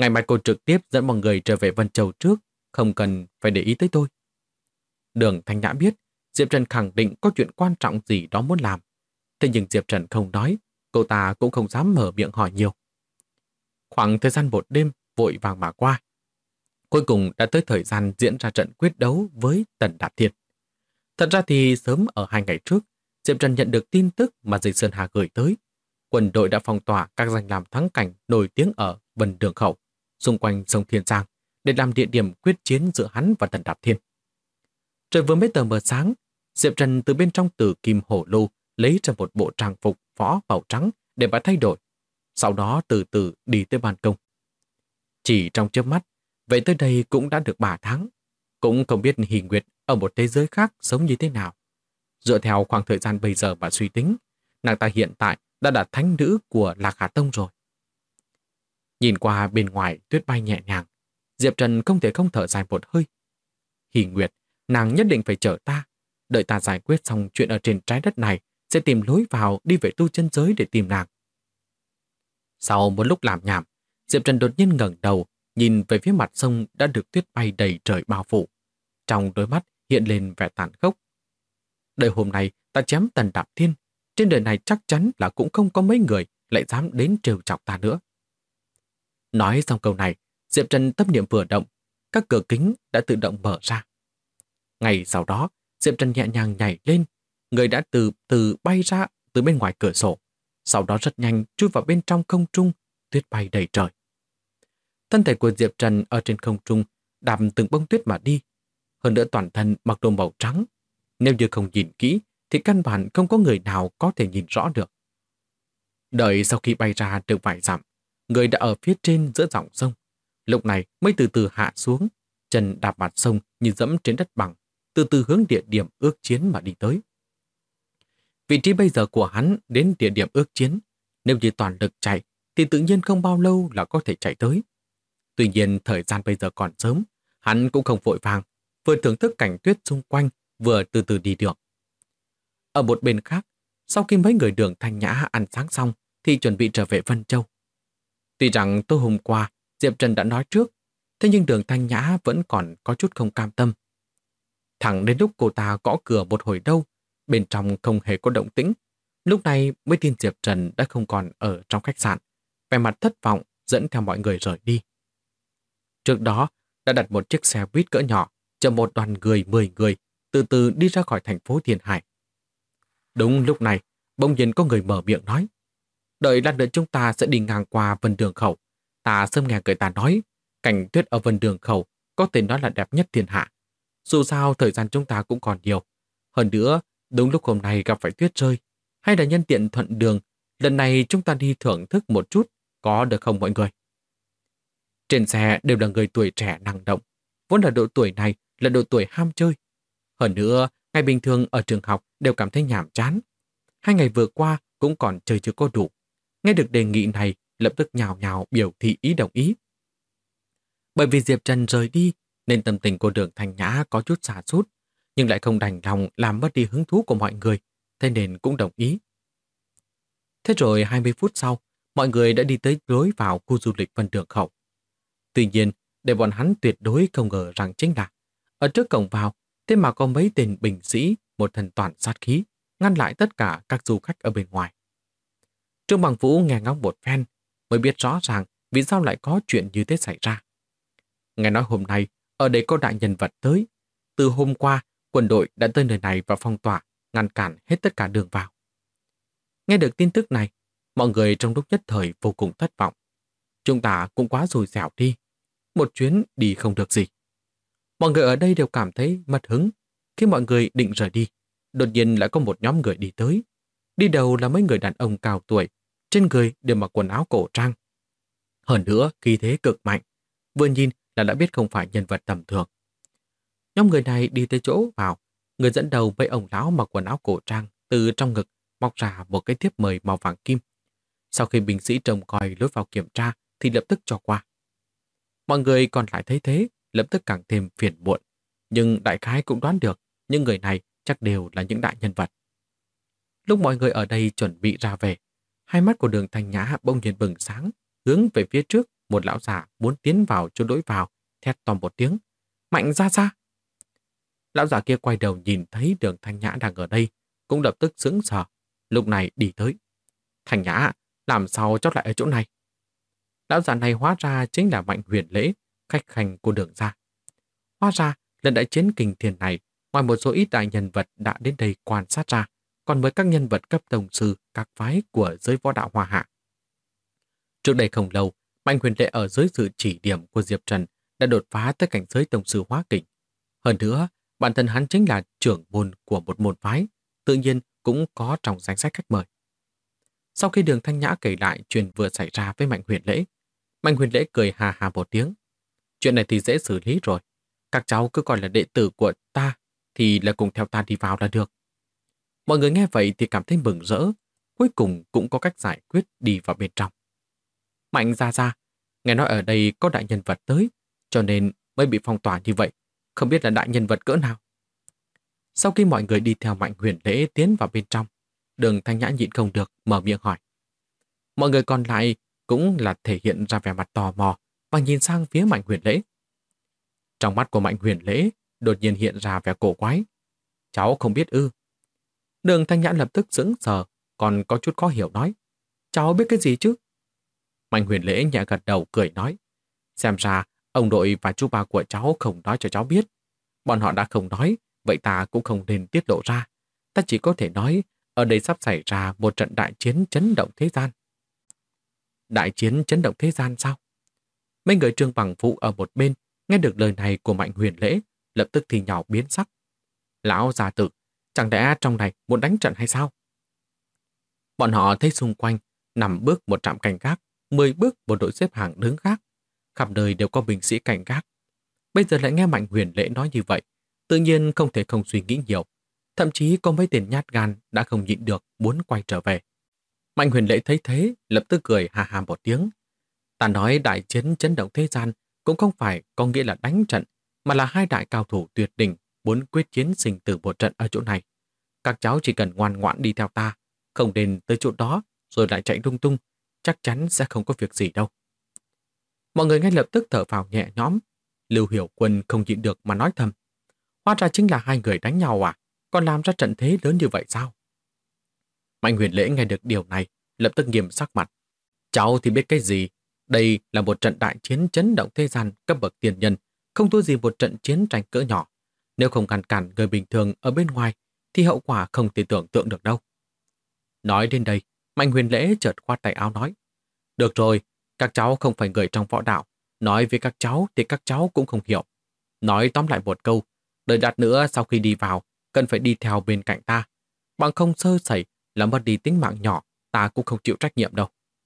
Ngày mai cô trực tiếp dẫn mọi người trở về Vân Châu trước, không cần phải để ý tới tôi. Đường Thanh Nhã biết Diệp Trần khẳng định có chuyện quan trọng gì đó muốn làm. Thế nhưng Diệp Trần không nói, cô ta cũng không dám mở miệng hỏi nhiều. Khoảng thời gian một đêm vội vàng mà qua. Cuối cùng đã tới thời gian diễn ra trận quyết đấu với Tần Đạp Thiên. Thật ra thì sớm ở 2 ngày trước, Diệp Trần nhận được tin tức mà Dịch Sơn Hà gửi tới. Quân đội đã phong tỏa các danh lam thắng cảnh nổi tiếng ở Vân Đường Khẩu, xung quanh sông Thiên Giang, để làm địa điểm quyết chiến giữa hắn và Tần Đạp Thiên. Trời vừa mới tờ mờ sáng, Diệp Trần từ bên trong Tử Kim Hổ Lô lấy ra một bộ trang phục võ màu trắng để bà thay đổi, sau đó từ từ đi tới ban công. Chỉ trong chớp mắt, vậy tới đây cũng đã được 3 tháng, cũng không biết Hỷ Nguyệt ở một thế giới khác sống như thế nào. Dựa theo khoảng thời gian bây giờ mà suy tính, nàng ta hiện tại đã là thánh nữ của Lạc Hà Tông rồi. Nhìn qua bên ngoài tuyết bay nhẹ nhàng, Diệp Trần không thể không thở dài một hơi. Hỷ Nguyệt, nàng nhất định phải chở ta. Đợi ta giải quyết xong chuyện ở trên trái đất này, sẽ tìm lối vào đi về tu chân giới để tìm nàng. Sau một lúc làm nhảm, Diệp Trần đột nhiên ngẩng đầu, nhìn về phía mặt sông đã được tuyết bay đầy trời bao phủ. Trong đôi mắt hiện lên vẻ tàn khốc. Đời hôm nay ta chém Tần Đạp Thiên, trên đời này chắc chắn là cũng không có mấy người lại dám đến trêu chọc ta nữa. Nói xong câu này, Diệp Trần tâm niệm vừa động, các cửa kính đã tự động mở ra. Ngay sau đó, Diệp Trần nhẹ nhàng nhảy lên, người đã từ từ bay ra từ bên ngoài cửa sổ, sau đó rất nhanh chui vào bên trong không trung, tuyết bay đầy trời. Thân thể của Diệp Trần ở trên không trung đạp từng bông tuyết mà đi, hơn nữa toàn thân mặc đồ màu trắng. Nếu như không nhìn kỹ thì căn bản không có người nào có thể nhìn rõ được. Đợi sau khi bay ra được vài dặm, người đã ở phía trên giữa dòng sông. Lúc này mới từ từ hạ xuống, chân đạp mặt sông như dẫm trên đất bằng, từ từ hướng địa điểm ước chiến mà đi tới. Vị trí bây giờ của hắn đến địa điểm ước chiến, nếu như toàn lực chạy thì tự nhiên không bao lâu là có thể chạy tới. Tuy nhiên thời gian bây giờ còn sớm, hắn cũng không vội vàng, vừa thưởng thức cảnh tuyết xung quanh, vừa từ từ đi được. Ở một bên khác, sau khi mấy người Đường Thanh Nhã ăn sáng xong thì chuẩn bị trở về Vân Châu. Tuy rằng tối hôm qua Diệp Trần đã nói trước, thế nhưng Đường Thanh Nhã vẫn còn có chút không cam tâm. Thẳng đến lúc cô ta gõ cửa một hồi đâu, bên trong không hề có động tĩnh, lúc này mới tin Diệp Trần đã không còn ở trong khách sạn, vẻ mặt thất vọng dẫn theo mọi người rời đi. Trước đó đã đặt một chiếc xe buýt cỡ nhỏ chở một đoàn người 10 người từ từ đi ra khỏi thành phố Thiên Hải. Đúng lúc này, bỗng nhiên có người mở miệng nói: đợi lát nữa chúng ta sẽ đi ngang qua Vân Đường Khẩu. Ta sớm nghe người ta nói, cảnh tuyết ở Vân Đường Khẩu có thể nói là đẹp nhất thiên hạ. Dù sao thời gian chúng ta cũng còn nhiều. Hơn nữa, đúng lúc hôm nay gặp phải tuyết rơi, hay là nhân tiện thuận đường, lần này chúng ta đi thưởng thức một chút, có được không mọi người? Trên xe đều là người tuổi trẻ năng động, vốn là độ tuổi này là độ tuổi ham chơi. Hơn nữa, ngày bình thường ở trường học đều cảm thấy nhàm chán. 2 ngày vừa qua cũng còn chơi chưa có đủ. Nghe được đề nghị này, lập tức nhào nhào biểu thị ý đồng ý. Bởi vì Diệp Trần rời đi, nên tâm tình của Đường Thanh Nhã có chút sa sút, nhưng lại không đành lòng làm mất đi hứng thú của mọi người, thế nên cũng đồng ý. Thế rồi 20 phút sau, mọi người đã đi tới lối vào khu du lịch Vân Đường Khẩu. Tuy nhiên, để bọn hắn tuyệt đối không ngờ rằng chính là ở trước cổng vào, thế mà có mấy tên binh sĩ, một thần toàn sát khí, ngăn lại tất cả các du khách ở bên ngoài. Trương Bằng Vũ nghe ngóng một phen, mới biết rõ ràng vì sao lại có chuyện như thế xảy ra. Nghe nói hôm nay, ở đây có đại nhân vật tới. Từ hôm qua, quân đội đã tới nơi này và phong tỏa, ngăn cản hết tất cả đường vào. Nghe được tin tức này, mọi người trong lúc nhất thời vô cùng thất vọng. Chúng ta cũng quá xui xẻo đi. Một chuyến đi không được gì. Mọi người ở đây đều cảm thấy mất hứng. Khi mọi người định rời đi, đột nhiên lại có một nhóm người đi tới. Đi đầu là mấy người đàn ông cao tuổi, trên người đều mặc quần áo cổ trang. Hơn nữa, khí thế cực mạnh. Vừa nhìn là đã biết không phải nhân vật tầm thường. Nhóm người này đi tới chỗ vào, người dẫn đầu với ông lão mặc quần áo cổ trang từ trong ngực móc ra một cái thiếp mời màu vàng kim. Sau khi binh sĩ trông coi lối vào kiểm tra thì lập tức cho qua. Mọi người còn lại thấy thế, lập tức càng thêm phiền muộn. Nhưng đại khái cũng đoán được những người này chắc đều là những đại nhân vật. Lúc mọi người ở đây chuẩn bị ra về, hai mắt của Đường Thanh Nhã bỗng nhiên bừng sáng, hướng về phía trước một lão già muốn tiến vào chỗ lối vào, thét to một tiếng. Mạnh ra ra! Lão già kia quay đầu nhìn thấy Đường Thanh Nhã đang ở đây, cũng lập tức sững sờ. Lúc này đi tới. Thanh Nhã, làm sao chót lại ở chỗ này? Lão già này hóa ra chính là Mạnh Huyền Lễ, khách khanh của Đường gia. Hóa ra, lần đại chiến kinh thiên này, ngoài một số ít đại nhân vật đã đến đây quan sát ra, còn với các nhân vật cấp tông sư, các phái của giới võ đạo Hoa Hạ. Trước đây không lâu, Mạnh Huyền Lễ ở dưới sự chỉ điểm của Diệp Trần đã đột phá tới cảnh giới tông sư hóa kình. Hơn nữa, bản thân hắn chính là trưởng môn của một môn phái, tự nhiên cũng có trong danh sách khách mời. Sau khi Đường Thanh Nhã kể lại chuyện vừa xảy ra với Mạnh Huyền Lễ cười hà hà một tiếng. Chuyện này thì dễ xử lý rồi. Các cháu cứ coi là đệ tử của ta, thì là cùng theo ta đi vào là được. Mọi người nghe vậy thì cảm thấy mừng rỡ, cuối cùng cũng có cách giải quyết đi vào bên trong. Mạnh ra, nghe nói ở đây có đại nhân vật tới, cho nên mới bị phong tỏa như vậy, không biết là đại nhân vật cỡ nào. Sau khi mọi người đi theo Mạnh Huyền Lễ tiến vào bên trong, Đường Thanh Nhã nhịn không được, mở miệng hỏi. Mọi người còn lại cũng là thể hiện ra vẻ mặt tò mò và nhìn sang phía Mạnh Huyền Lễ. Trong mắt của Mạnh Huyền Lễ đột nhiên hiện ra vẻ cổ quái. Cháu không biết ư? Đường Thanh Nhã lập tức sững sờ, còn có chút khó hiểu nói. Cháu biết cái gì chứ? Mạnh Huyền Lễ nhẹ gật đầu cười nói. Xem ra ông đội và chú ba của cháu không nói cho cháu biết. Bọn họ đã không nói, vậy ta cũng không nên tiết lộ ra. Ta chỉ có thể nói ở đây sắp xảy ra một trận đại chiến chấn động thế gian. Đại chiến chấn động thế gian sao? Mấy người Trương Bằng Vũ ở một bên nghe được lời này của Mạnh Huyền Lễ, lập tức thì nhỏ biến sắc. Lão già tử, chẳng lẽ trong này muốn đánh trận hay sao? Bọn họ thấy xung quanh 5 bước một trạm canh gác, 10 bước một đội xếp hàng đứng gác, khắp nơi đều có binh sĩ canh gác. Bây giờ lại nghe Mạnh Huyền Lễ nói như vậy, tự nhiên không thể không suy nghĩ nhiều. Thậm chí có mấy tên nhát gan đã không nhịn được muốn quay trở về. Mạnh Huyền Lễ thấy thế, lập tức cười hà hà một tiếng. Ta nói đại chiến chấn động thế gian cũng không phải có nghĩa là đánh trận, mà là hai đại cao thủ tuyệt đỉnh muốn quyết chiến sinh tử một trận ở chỗ này. Các cháu chỉ cần ngoan ngoãn đi theo ta, không đến tới chỗ đó rồi lại chạy lung tung, chắc chắn sẽ không có việc gì đâu. Mọi người ngay lập tức thở phào nhẹ nhõm. Lưu Hiểu Quân không nhịn được mà nói thầm. Hóa ra chính là hai người đánh nhau à? Còn làm ra trận thế lớn như vậy sao? Mạnh Huyền Lễ nghe được điều này, lập tức nghiêm sắc mặt. Cháu thì biết cái gì? Đây là một trận đại chiến chấn động thế gian cấp bậc tiền nhân, không thua gì một trận chiến tranh cỡ nhỏ. Nếu không ngăn cản người bình thường ở bên ngoài, thì hậu quả không thể tưởng tượng được đâu. Nói đến đây, Mạnh Huyền Lễ chợt khoát tay áo nói. Được rồi, các cháu không phải người trong võ đạo. Nói với các cháu thì các cháu cũng không hiểu. Nói tóm lại một câu, đợi lát nữa sau khi đi vào, cần phải đi theo bên cạnh ta. Bằng không sơ sẩy là mất đi tính mạng nhỏ, ta cũng không chịu trách nhiệm đâu.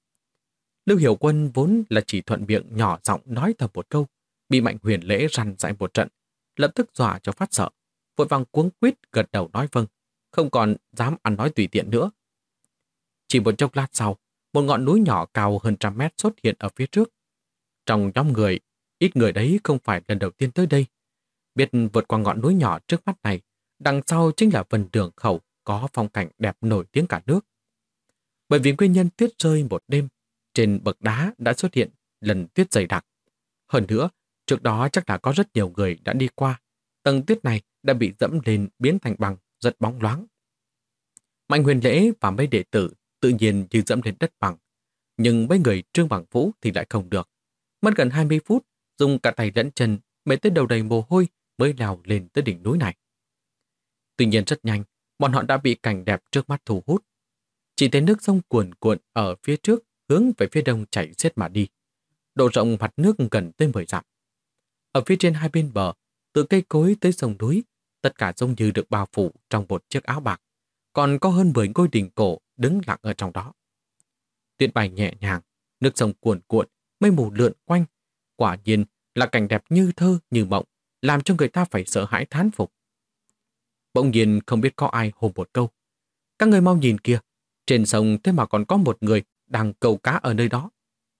Lưu Hiểu Quân vốn là chỉ thuận miệng nhỏ giọng nói thầm một câu, bị Mạnh Huyền Lễ răn dạy một trận, lập tức dọa cho phát sợ, vội vàng cuống quýt gật đầu nói vâng, không còn dám ăn nói tùy tiện nữa. Chỉ một chốc lát sau, một ngọn núi nhỏ cao hơn 100 mét xuất hiện ở phía trước. Trong nhóm người, ít người đấy không phải lần đầu tiên tới đây. Biết vượt qua ngọn núi nhỏ trước mắt này, đằng sau chính là Vân Đường Khẩu có phong cảnh đẹp nổi tiếng cả nước. Bởi vì nguyên nhân tuyết rơi một đêm, trên bậc đá đã xuất hiện lần tuyết dày đặc. Hơn nữa, trước đó chắc là có rất nhiều người đã đi qua. Tầng tuyết này đã bị dẫm lên biến thành bằng, rất bóng loáng. Mạnh Huyền Lễ và mấy đệ tử tự nhiên như dẫm lên đất bằng. Nhưng mấy người Trương Bằng Vũ thì lại không được. Mất gần 20 phút, dùng cả tay lẫn chân, mệt tới đầu đầy mồ hôi mới leo lên tới đỉnh núi này. Tuy nhiên rất nhanh, bọn họ đã bị cảnh đẹp trước mắt thu hút. Chỉ thấy nước sông cuồn cuộn ở phía trước hướng về phía đông chảy xiết mà đi. Độ rộng mặt nước gần tới 10 dặm. Ở phía trên hai bên bờ, từ cây cối tới sông núi, tất cả giống như được bao phủ trong một chiếc áo bạc. Còn có hơn 10 ngôi đình cổ đứng lặng ở trong đó. Tuyết bay nhẹ nhàng, nước sông cuồn cuộn, mây mù lượn quanh. Quả nhiên là cảnh đẹp như thơ như mộng, làm cho người ta phải sợ hãi thán phục. Bỗng nhiên không biết có ai hô một câu. Các người mau nhìn kìa, trên sông thế mà còn có một người đang câu cá ở nơi đó.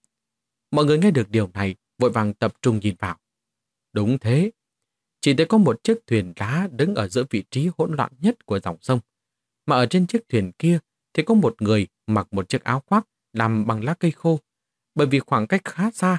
Mọi người nghe được điều này, vội vàng tập trung nhìn vào. Đúng thế, chỉ thấy có một chiếc thuyền lá đứng ở giữa vị trí hỗn loạn nhất của dòng sông. Mà ở trên chiếc thuyền kia thì có một người mặc một chiếc áo khoác làm bằng lá cây khô. Bởi vì khoảng cách khá xa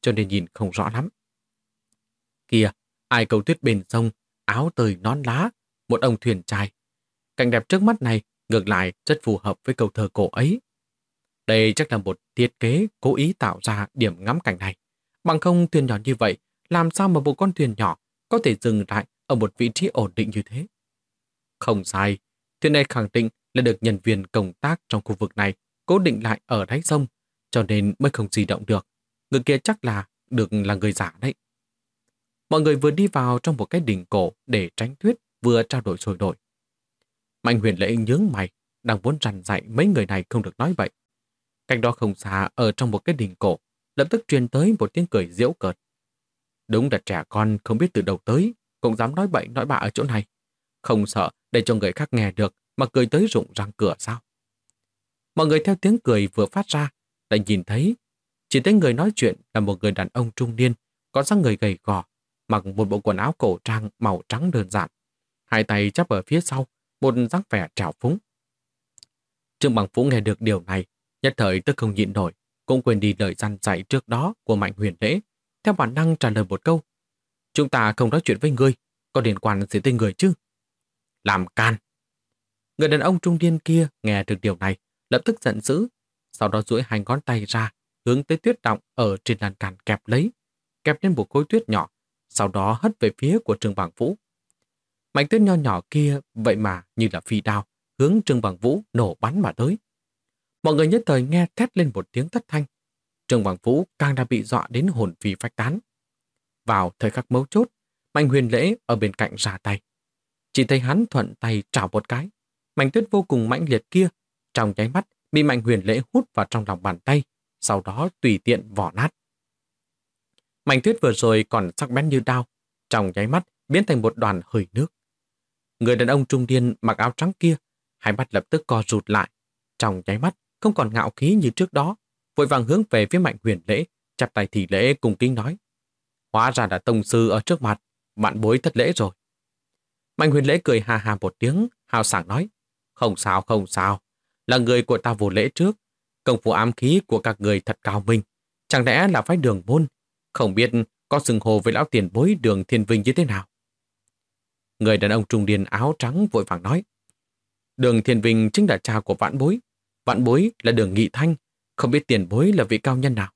cho nên nhìn không rõ lắm. Kìa, ai câu tuyết bên sông, áo tơi nón lá, một ông thuyền trai. Cảnh đẹp trước mắt này ngược lại rất phù hợp với câu thơ cổ ấy. Đây chắc là một thiết kế cố ý tạo ra điểm ngắm cảnh này. Bằng không thuyền nhỏ như vậy, làm sao mà một con thuyền nhỏ có thể dừng lại ở một vị trí ổn định như thế? Không sai, thuyền này khẳng định là được nhân viên công tác trong khu vực này cố định lại ở đáy sông, cho nên mới không di động được. Người kia chắc là là người giả đấy. Mọi người vừa đi vào trong một cái đình cổ để tránh tuyết, vừa trao đổi sôi nổi. Mạnh Huyền Lễ nhướng mày, đang muốn răn dạy mấy người này không được nói vậy. Cách đó không xa, ở trong một cái đình cổ, lập tức truyền tới một tiếng cười giễu cợt. Đúng là trẻ con không biết từ đâu tới, cũng dám nói bậy nói bạ ở chỗ này. Không sợ để cho người khác nghe được mà cười tới rụng răng cửa sao? Mọi người theo tiếng cười vừa phát ra, lại nhìn thấy, chỉ thấy người nói chuyện là một người đàn ông trung niên, có dáng người gầy gò, mặc một bộ quần áo cổ trang màu trắng đơn giản, hai tay chắp ở phía sau, một dáng vẻ trào phúng. Trương Bằng Vũ nghe được điều này, nhất thời tức không nhịn nổi, cũng quên đi lời dặn dạy trước đó của Mạnh Huyền Lễ, theo bản năng trả lời một câu: chúng ta không nói chuyện với ngươi, có liên quan gì tới người chứ? Làm can! Người đàn ông trung niên kia nghe được điều này, lập tức giận dữ, sau đó duỗi hai ngón tay ra, hướng tới tuyết động ở trên lan can kẹp lấy, kẹp lên một khối tuyết nhỏ, sau đó hất về phía của Trương Bằng Vũ. Mảnh tuyết nho nhỏ kia vậy mà như là phi đao, hướng Trương Bằng Vũ nổ bắn mà tới. Mọi người nhất thời nghe thét lên một tiếng thất thanh. Trương Bằng Vũ càng đã bị dọa đến hồn phi phách tán. Vào thời khắc mấu chốt, Mạnh Huyền Lễ ở bên cạnh ra tay. Chỉ thấy hắn thuận tay trảo một cái. Mảnh tuyết vô cùng mãnh liệt kia, trong nháy mắt bị Mạnh Huyền Lễ hút vào trong lòng bàn tay, sau đó tùy tiện vỏ nát. Mảnh tuyết vừa rồi còn sắc bén như đao, trong nháy mắt biến thành một đoàn hơi nước. Người đàn ông trung niên mặc áo trắng kia, hai mắt lập tức co rụt lại, trong nháy mắt không còn ngạo khí như trước đó, vội vàng hướng về phía Mạnh Huyền Lễ, chắp tay thì lễ cung kính nói: hóa ra là tông sư ở trước mặt, bạn bối thất lễ rồi. Mạnh Huyền Lễ cười hà hà một tiếng, hào sảng nói: không sao, không sao, là người của ta vô lễ trước, công phu ám khí của các người thật cao minh, chẳng lẽ là phái Đường môn, không biết có xưng hô với lão tiền bối Đường Thiên Vinh như thế nào? Người đàn ông trung niên áo trắng vội vàng nói: Đường Thiên Vinh chính là cha của vãn bối là Đường Nghị Thanh, không biết tiền bối là vị cao nhân nào.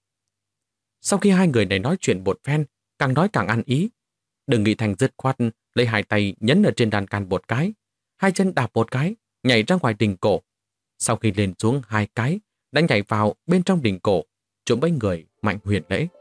Sau khi hai người này nói chuyện một phen, càng nói càng ăn ý, Đường Nghị Thanh dứt khoát lấy hai tay nhấn ở trên đàn can một cái, hai chân đạp một cái, nhảy ra ngoài đình cổ. Sau khi lên xuống hai cái, đã nhảy vào bên trong đình cổ, trốn với người Mạnh Huyền Lễ.